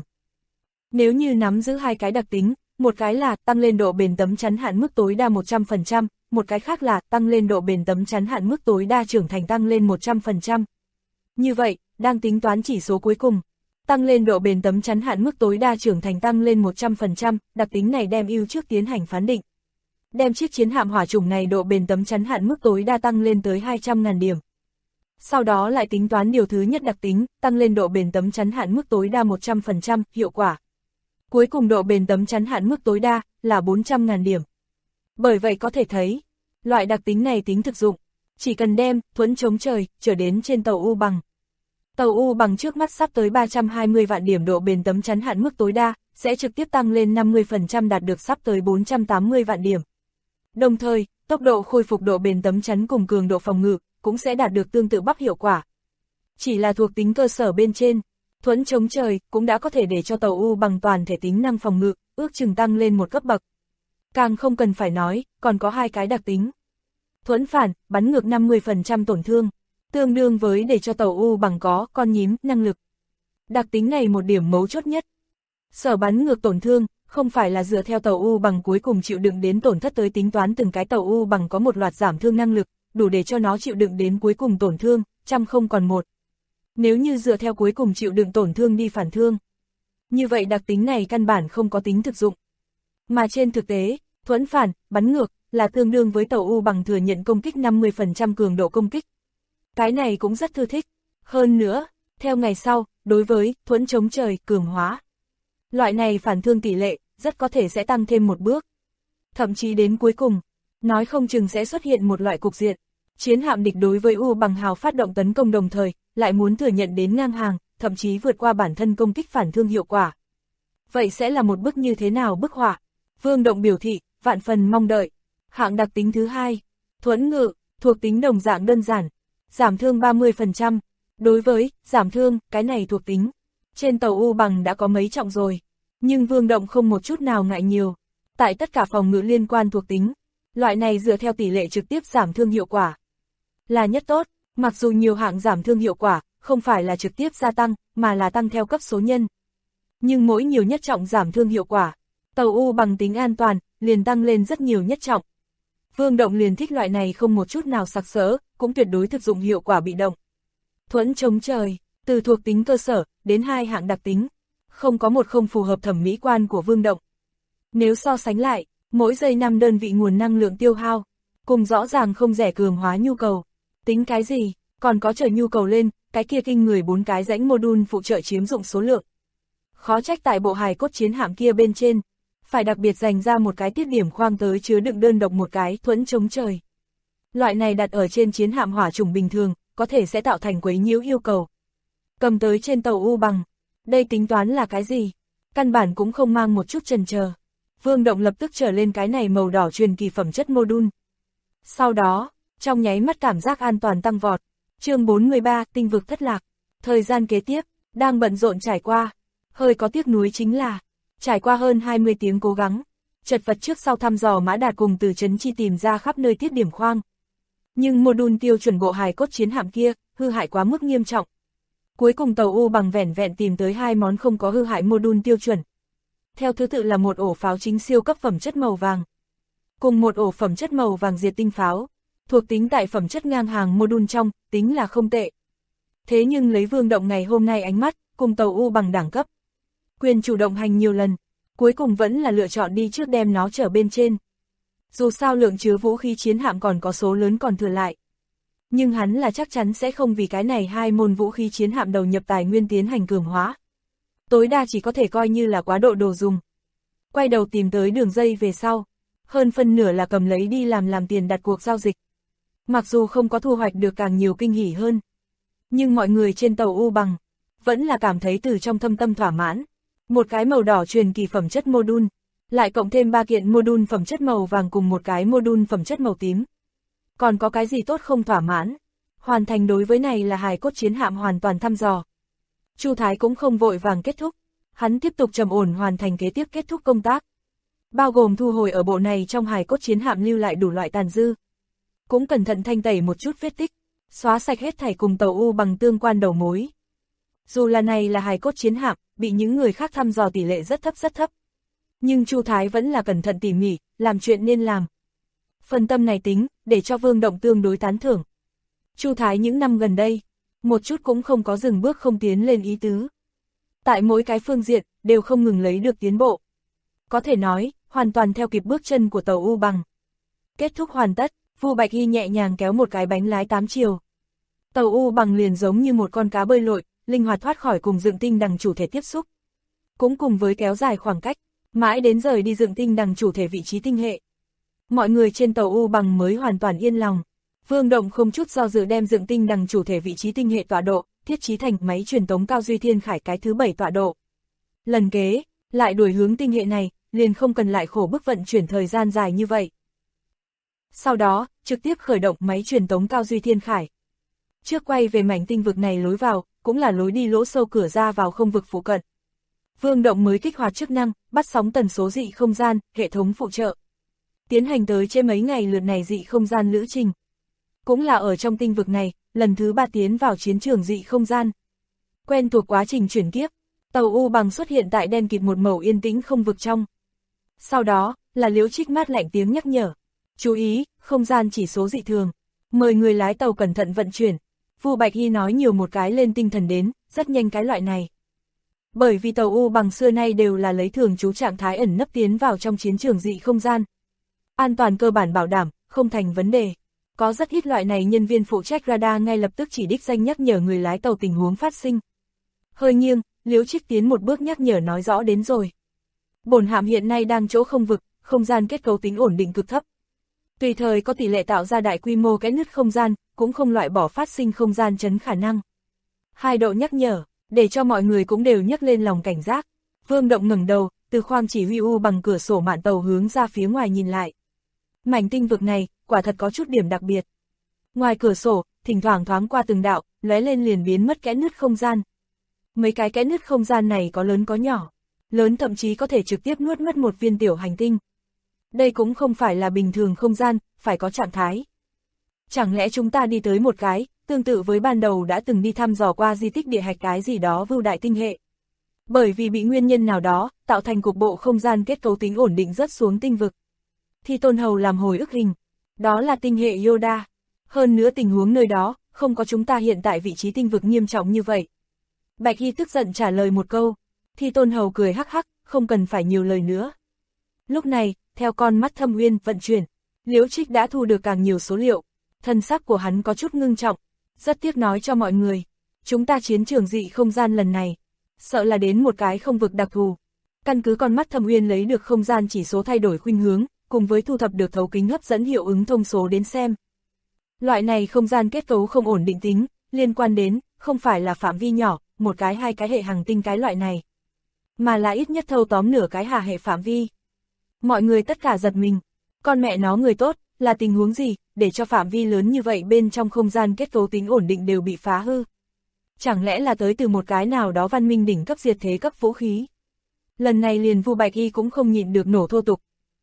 Nếu như nắm giữ 2 cái đặc tính, một cái là tăng lên độ bền tấm chắn hạn mức tối đa 100%, một cái khác là tăng lên độ bền tấm chắn hạn mức tối đa trưởng thành tăng lên 100%. Như vậy, đang tính toán chỉ số cuối cùng, tăng lên độ bền tấm chắn hạn mức tối đa trưởng thành tăng lên 100%, đặc tính này đem ưu trước tiến hành phán định. đem chiếc chiến hạm hỏa chủng này độ bền tấm chắn hạn mức tối đa tăng lên tới 200.000 điểm. Sau đó lại tính toán điều thứ nhất đặc tính, tăng lên độ bền tấm chắn hạn mức tối đa 100%, hiệu quả. Cuối cùng độ bền tấm chắn hạn mức tối đa là 400.000 điểm. Bởi vậy có thể thấy, loại đặc tính này tính thực dụng, chỉ cần đem thuẫn chống trời trở đến trên tàu U Bằng. Tàu U Bằng trước mắt sắp tới 320 vạn điểm độ bền tấm chắn hạn mức tối đa, sẽ trực tiếp tăng lên 50% đạt được sắp tới 480 vạn điểm. Đồng thời, tốc độ khôi phục độ bền tấm chắn cùng cường độ phòng ngự cũng sẽ đạt được tương tự bắp hiệu quả. Chỉ là thuộc tính cơ sở bên trên, thuẫn chống trời cũng đã có thể để cho tàu U Bằng toàn thể tính năng phòng ngự, ước chừng tăng lên một cấp bậc. Càng không cần phải nói, còn có hai cái đặc tính. Thuẫn phản, bắn ngược 50% tổn thương, tương đương với để cho tàu U Bằng có con nhím năng lực. Đặc tính này một điểm mấu chốt nhất. Sở bắn ngược tổn thương, không phải là dựa theo tàu U Bằng cuối cùng chịu đựng đến tổn thất tới tính toán từng cái tàu U Bằng có một loạt giảm thương năng lực, đủ để cho nó chịu đựng đến cuối cùng tổn thương, trăm không còn một. Nếu như dựa theo cuối cùng chịu đựng tổn thương đi phản thương, như vậy đặc tính này căn bản không có tính thực dụng. Mà trên thực tế, thuẫn phản, bắn ngược, là tương đương với tàu U Bằng thừa nhận công kích 50% cường độ công kích. Cái này cũng rất thư thích. Hơn nữa, theo ngày sau, đối với thuẫn chống trời cường hóa, loại này phản thương tỷ lệ, rất có thể sẽ tăng thêm một bước. Thậm chí đến cuối cùng, nói không chừng sẽ xuất hiện một loại cục diện. Chiến hạm địch đối với U Bằng hào phát động tấn công đồng thời, lại muốn thừa nhận đến ngang hàng, thậm chí vượt qua bản thân công kích phản thương hiệu quả. Vậy sẽ là một bức như thế nào bức họa? Vương Động biểu thị, vạn phần mong đợi. Hạng đặc tính thứ hai, thuẫn ngự, thuộc tính đồng dạng đơn giản, giảm thương 30%. Đối với giảm thương, cái này thuộc tính, trên tàu U Bằng đã có mấy trọng rồi, nhưng Vương Động không một chút nào ngại nhiều. Tại tất cả phòng ngự liên quan thuộc tính, loại này dựa theo tỷ lệ trực tiếp giảm thương hiệu quả là nhất tốt, mặc dù nhiều hạng giảm thương hiệu quả không phải là trực tiếp gia tăng, mà là tăng theo cấp số nhân. Nhưng mỗi nhiều nhất trọng giảm thương hiệu quả, tàu U Bằng tính an toàn liền tăng lên rất nhiều nhất trọng. Vương Động liền thích loại này không một chút nào sặc sỡ, cũng tuyệt đối thực dụng hiệu quả bị động. Thuẫn chống trời, từ thuộc tính cơ sở đến hai hạng đặc tính, không có một không phù hợp thẩm mỹ quan của Vương Động. Nếu so sánh lại, mỗi giây 5 đơn vị nguồn năng lượng tiêu hao, cùng rõ ràng không rẻ cường hóa nhu cầu, tính cái gì, còn có chờ nhu cầu lên, cái kia kinh người 4 cái rãnh module phụ trợ chiếm dụng số lượng. Khó trách tại bộ hài cốt chiến hạm kia bên trên, phải đặc biệt dành ra một cái tiết điểm khoang tới chứa đựng đơn độc một cái thuẫn chống trời. Loại này đặt ở trên chiến hạm hỏa chủng bình thường, có thể sẽ tạo thành quấy nhiễu yêu cầu. Cầm tới trên tàu U Bằng, đây tính toán là cái gì? Căn bản cũng không mang một chút chần chờ. Vương Động lập tức trở lên cái này màu đỏ truyền kỳ phẩm chất module. Sau đó, trong nháy mắt cảm giác an toàn tăng vọt. Chương 43, tinh vực thất lạc. Thời gian kế tiếp, đang bận rộn trải qua. Hơi có tiếc nuối chính là, trải qua hơn 20 tiếng cố gắng, chật vật trước sau thăm dò Mã Đạt cùng từ Trấn Chi tìm ra khắp nơi tiết điểm khoang. Nhưng module tiêu chuẩn bộ hài cốt chiến hạm kia, hư hại quá mức nghiêm trọng. Cuối cùng tàu U Bằng vẻn vẹn tìm tới 2 món không có hư hại module tiêu chuẩn. Theo thứ tự là một ổ pháo chính siêu cấp phẩm chất màu vàng, cùng một ổ phẩm chất màu vàng diệt tinh pháo, thuộc tính tại phẩm chất ngang hàng module trong, tính là không tệ. Thế nhưng lấy Vương Động ngày hôm nay ánh mắt, cùng tàu U Bằng đẳng cấp, quyền chủ động hành nhiều lần, cuối cùng vẫn là lựa chọn đi trước đem nó trở bên trên. Dù sao lượng chứa vũ khí chiến hạm còn có số lớn còn thừa lại. Nhưng hắn là chắc chắn sẽ không vì cái này 2 môn vũ khí chiến hạm đầu nhập tài nguyên tiến hành cường hóa. Tối đa chỉ có thể coi như là quá độ đồ dùng. Quay đầu tìm tới đường dây về sau, hơn phân nửa là cầm lấy đi làm tiền đặt cuộc giao dịch. Mặc dù không có thu hoạch được càng nhiều kinh hỉ hơn, nhưng mọi người trên tàu U Bằng vẫn là cảm thấy từ trong thâm tâm thỏa mãn. Một cái màu đỏ truyền kỳ phẩm chất module, lại cộng thêm 3 kiện module phẩm chất màu vàng cùng một cái module phẩm chất màu tím. Còn có cái gì tốt không thỏa mãn? Hoàn thành đối với này là hài cốt chiến hạm hoàn toàn thăm dò. Chu Thái cũng không vội vàng kết thúc, hắn tiếp tục trầm ổn hoàn thành kế tiếp kết thúc công tác. Bao gồm thu hồi ở bộ này trong hài cốt chiến hạm lưu lại đủ loại tàn dư. Cũng cẩn thận thanh tẩy một chút vết tích, xóa sạch hết thảy cùng tàu U Bằng tương quan đầu mối. Dù là này là hài cốt chiến hạm, bị những người khác thăm dò tỷ lệ rất thấp. Nhưng Chu Thái vẫn là cẩn thận tỉ mỉ, làm chuyện nên làm. Phần tâm này tính, để cho Vương Động tương đối tán thưởng. Chu Thái những năm gần đây, một chút cũng không có dừng bước không tiến lên ý tứ. Tại mỗi cái phương diện, đều không ngừng lấy được tiến bộ. Có thể nói, hoàn toàn theo kịp bước chân của tàu U Bằng. Kết thúc hoàn tất, Vu Bạch Hy nhẹ nhàng kéo một cái bánh lái 8 chiều. Tàu U Bằng liền giống như một con cá bơi lội, linh hoạt thoát khỏi cùng dựng tinh đằng chủ thể tiếp xúc. Cũng cùng với kéo dài khoảng cách, mãi đến rời đi dựng tinh đằng chủ thể vị trí tinh hệ. Mọi người trên tàu U Bằng mới hoàn toàn yên lòng. Vương Động không chút do dự đem dựng tinh đằng chủ thể vị trí tinh hệ tọa độ, thiết trí thành máy truyền tống Cao Duy Thiên Khải cái thứ 7 tọa độ. Lần kế, lại đuổi hướng tinh hệ này, liền không cần lại khổ bức vận chuyển thời gian dài như vậy. Sau đó, trực tiếp khởi động máy truyền tống Cao Duy Thiên Khải. Trước quay về mảnh tinh vực này lối vào, cũng là lối đi lỗ sâu cửa ra vào không vực phụ cận. Vương Động mới kích hoạt chức năng, bắt sóng tần số dị không gian, hệ thống phụ trợ. Tiến hành tới trên mấy ngày lượt này dị không gian lữ trình. Cũng là ở trong tinh vực này, lần thứ 3 tiến vào chiến trường dị không gian. Quen thuộc quá trình chuyển kiếp, tàu U Bằng xuất hiện tại đen kịt một màu yên tĩnh không vực trong. Sau đó, là Liễu Trích mát lạnh tiếng nhắc nhở. Chú ý, không gian chỉ số dị thường. Mời người lái tàu cẩn thận vận chuyển. Vu Bạch Hy nói nhiều một cái lên tinh thần đến, rất nhanh cái loại này. Bởi vì tàu U Bằng xưa nay đều là lấy thường trú trạng thái ẩn nấp tiến vào trong chiến trường dị không gian. An toàn cơ bản bảo đảm, không thành vấn đề. Có rất ít loại này nhân viên phụ trách radar ngay lập tức chỉ đích danh nhắc nhở người lái tàu tình huống phát sinh. Hơi nghiêng, Liễu Trích tiến một bước nhắc nhở nói rõ đến rồi. Bổn hạm hiện nay đang chỗ không vực, không gian kết cấu tính ổn định cực thấp. Tùy thời có tỷ lệ tạo ra đại quy mô kẽ nứt không gian, cũng không loại bỏ phát sinh không gian chấn khả năng. 2 độ nhắc nhở, để cho mọi người cũng đều nhấc lên lòng cảnh giác. Vương Động ngẩng đầu, từ khoang chỉ huy U Bằng cửa sổ mạn tàu hướng ra phía ngoài nhìn lại. Mảnh tinh vực này, quả thật có chút điểm đặc biệt. Ngoài cửa sổ, thỉnh thoảng thoáng qua từng đạo, lóe lên liền biến mất kẽ nứt không gian. Mấy cái kẽ nứt không gian này có lớn có nhỏ, lớn thậm chí có thể trực tiếp nuốt mất một viên tiểu hành tinh. Đây cũng không phải là bình thường không gian, phải có trạng thái. Chẳng lẽ chúng ta đi tới một cái, tương tự với ban đầu đã từng đi thăm dò qua di tích địa hạch cái gì đó vưu đại tinh hệ. Bởi vì bị nguyên nhân nào đó, tạo thành cục bộ không gian kết cấu tính ổn định rớt xuống tinh vực. Thì Tôn Hầu làm hồi ức hình, đó là tinh hệ Yoda. Hơn nữa tình huống nơi đó, không có chúng ta hiện tại vị trí tinh vực nghiêm trọng như vậy. Bạch Hy tức giận trả lời một câu, Thì Tôn Hầu cười hắc hắc, không cần phải nhiều lời nữa. Lúc này, theo con mắt thâm uyên vận chuyển, Liễu Trích đã thu được càng nhiều số liệu, thân sắc của hắn có chút ngưng trọng, rất tiếc nói cho mọi người, chúng ta chiến trường dị không gian lần này, sợ là đến một cái không vực đặc thù. Căn cứ con mắt thâm uyên lấy được không gian chỉ số thay đổi khuynh hướng, cùng với thu thập được thấu kính hấp dẫn hiệu ứng thông số đến xem. Loại này không gian kết cấu không ổn định tính, liên quan đến, không phải là phạm vi nhỏ, một cái hai cái hệ hành tinh cái loại này, mà là ít nhất thâu tóm nửa cái hà hệ phạm vi. Mọi người tất cả giật mình, con mẹ nó người tốt, là tình huống gì, để cho phạm vi lớn như vậy bên trong không gian kết cấu tính ổn định đều bị phá hư. Chẳng lẽ là tới từ một cái nào đó văn minh đỉnh cấp diệt thế cấp vũ khí. Lần này liền Vu Bạch Hy cũng không nhịn được nổ thô tục.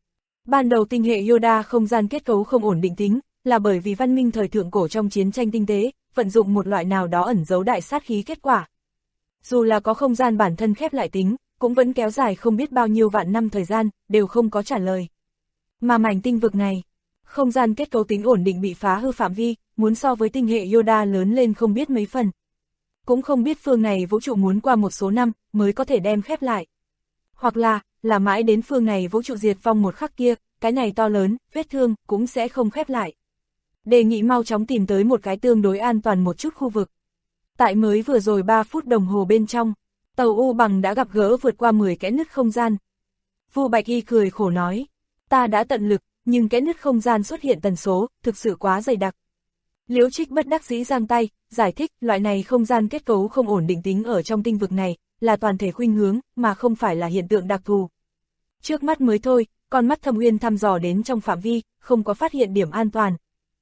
Ban đầu tinh hệ Yoda không gian kết cấu không ổn định tính, là bởi vì văn minh thời thượng cổ trong chiến tranh tinh tế, vận dụng một loại nào đó ẩn giấu đại sát khí kết quả. Dù là có không gian bản thân khép lại tính, cũng vẫn kéo dài không biết bao nhiêu vạn năm thời gian, đều không có trả lời. Mà mảnh tinh vực này, không gian kết cấu tính ổn định bị phá hư phạm vi, muốn so với tinh hệ Yoda lớn lên không biết mấy phần. Cũng không biết phương này vũ trụ muốn qua một số năm, mới có thể đem khép lại. Hoặc là mãi đến phương này vũ trụ diệt vong một khắc kia, cái này to lớn, vết thương, cũng sẽ không khép lại. Đề nghị mau chóng tìm tới một cái tương đối an toàn một chút khu vực. Tại mới vừa rồi 3 phút đồng hồ bên trong, tàu U Bằng đã gặp gỡ vượt qua 10 kẽ nứt không gian. Vu Bạch Hy cười khổ nói, ta đã tận lực, nhưng kẽ nứt không gian xuất hiện tần số, thực sự quá dày đặc. Liễu Trích bất đắc dĩ giang tay, giải thích loại này không gian kết cấu không ổn định tính ở trong tinh vực này, là toàn thể khuynh hướng, mà không phải là hiện tượng đặc thù. Trước mắt mới thôi, con mắt thâm uyên thăm dò đến trong phạm vi, không có phát hiện điểm an toàn.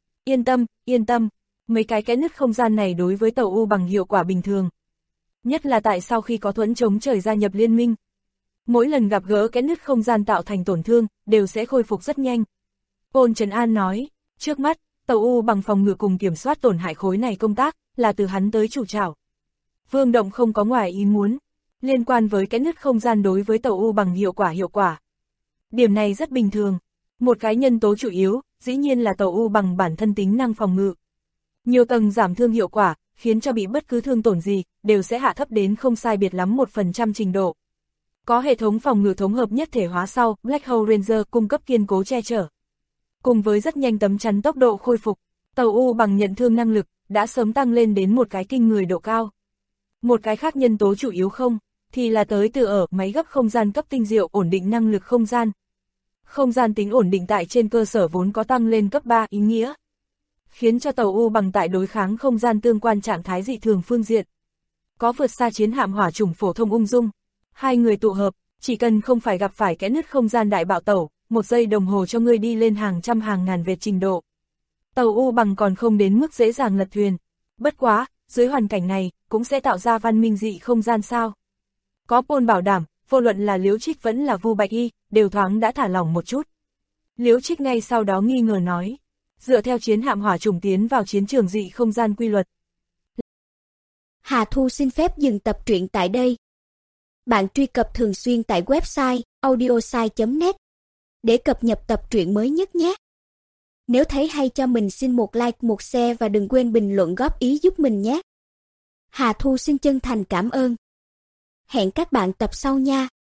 Yên tâm, mấy cái kẽ nứt không gian này đối với tàu U Bằng hiệu quả bình thường. Nhất là tại sau khi có thuẫn chống trời gia nhập liên minh. Mỗi lần gặp gỡ kẽ nứt không gian tạo thành tổn thương, đều sẽ khôi phục rất nhanh. Ôn Trấn An nói, trước mắt, tàu U Bằng phòng ngự cùng kiểm soát tổn hại khối này công tác, là từ hắn tới chủ trảo. Vương Động không có ngoài ý muốn, liên quan với kẽ nứt không gian đối với tàu U Bằng hiệu quả. Điểm này rất bình thường, một cái nhân tố chủ yếu, dĩ nhiên là tàu U Bằng bản thân tính năng phòng ngự. Nhiều tầng giảm thương hiệu quả, khiến cho bị bất cứ thương tổn gì, đều sẽ hạ thấp đến không sai biệt lắm 1% trình độ. Có hệ thống phòng ngự thống hợp nhất thể hóa sau, Black Hole Ranger cung cấp kiên cố che chở. cùng với rất nhanh tấm chắn tốc độ khôi phục, tàu U bằng nhận thương năng lực đã sớm tăng lên đến một cái kinh người độ cao. Một cái khác nhân tố chủ yếu không, thì là tới từ ở máy gấp không gian cấp tinh diệu ổn định năng lực không gian. Không gian tính ổn định tại trên cơ sở vốn có tăng lên cấp 3 ý nghĩa, khiến cho tàu U bằng tại đối kháng không gian tương quan trạng thái dị thường phương diện có vượt xa chiến hạm hỏa chủng phổ thông ung dung. Hai người tụ hợp, chỉ cần không phải gặp phải kẽ nứt không gian đại bạo tẩu, 1 giây đồng hồ cho ngươi đi lên hàng trăm hàng ngàn vệt trình độ. Tàu U bằng còn không đến mức dễ dàng lật thuyền. Bất quá, dưới hoàn cảnh này, cũng sẽ tạo ra văn minh dị không gian sao. Có Paul bảo đảm, vô luận là Liễu Trích vẫn là Vu Bạch Y, đều thoáng đã thả lỏng một chút. Liễu Trích ngay sau đó nghi ngờ nói, dựa theo chiến hạm hỏa chủng tiến vào chiến trường dị không gian quy luật. Hà Thu xin phép dừng tập truyện tại đây. Bạn truy cập thường xuyên tại website audiosai.net để cập nhật tập truyện mới nhất nhé. Nếu thấy hay cho mình xin một like, một share và đừng quên bình luận góp ý giúp mình nhé. Hà Thu xin chân thành cảm ơn. Hẹn các bạn tập sau nha.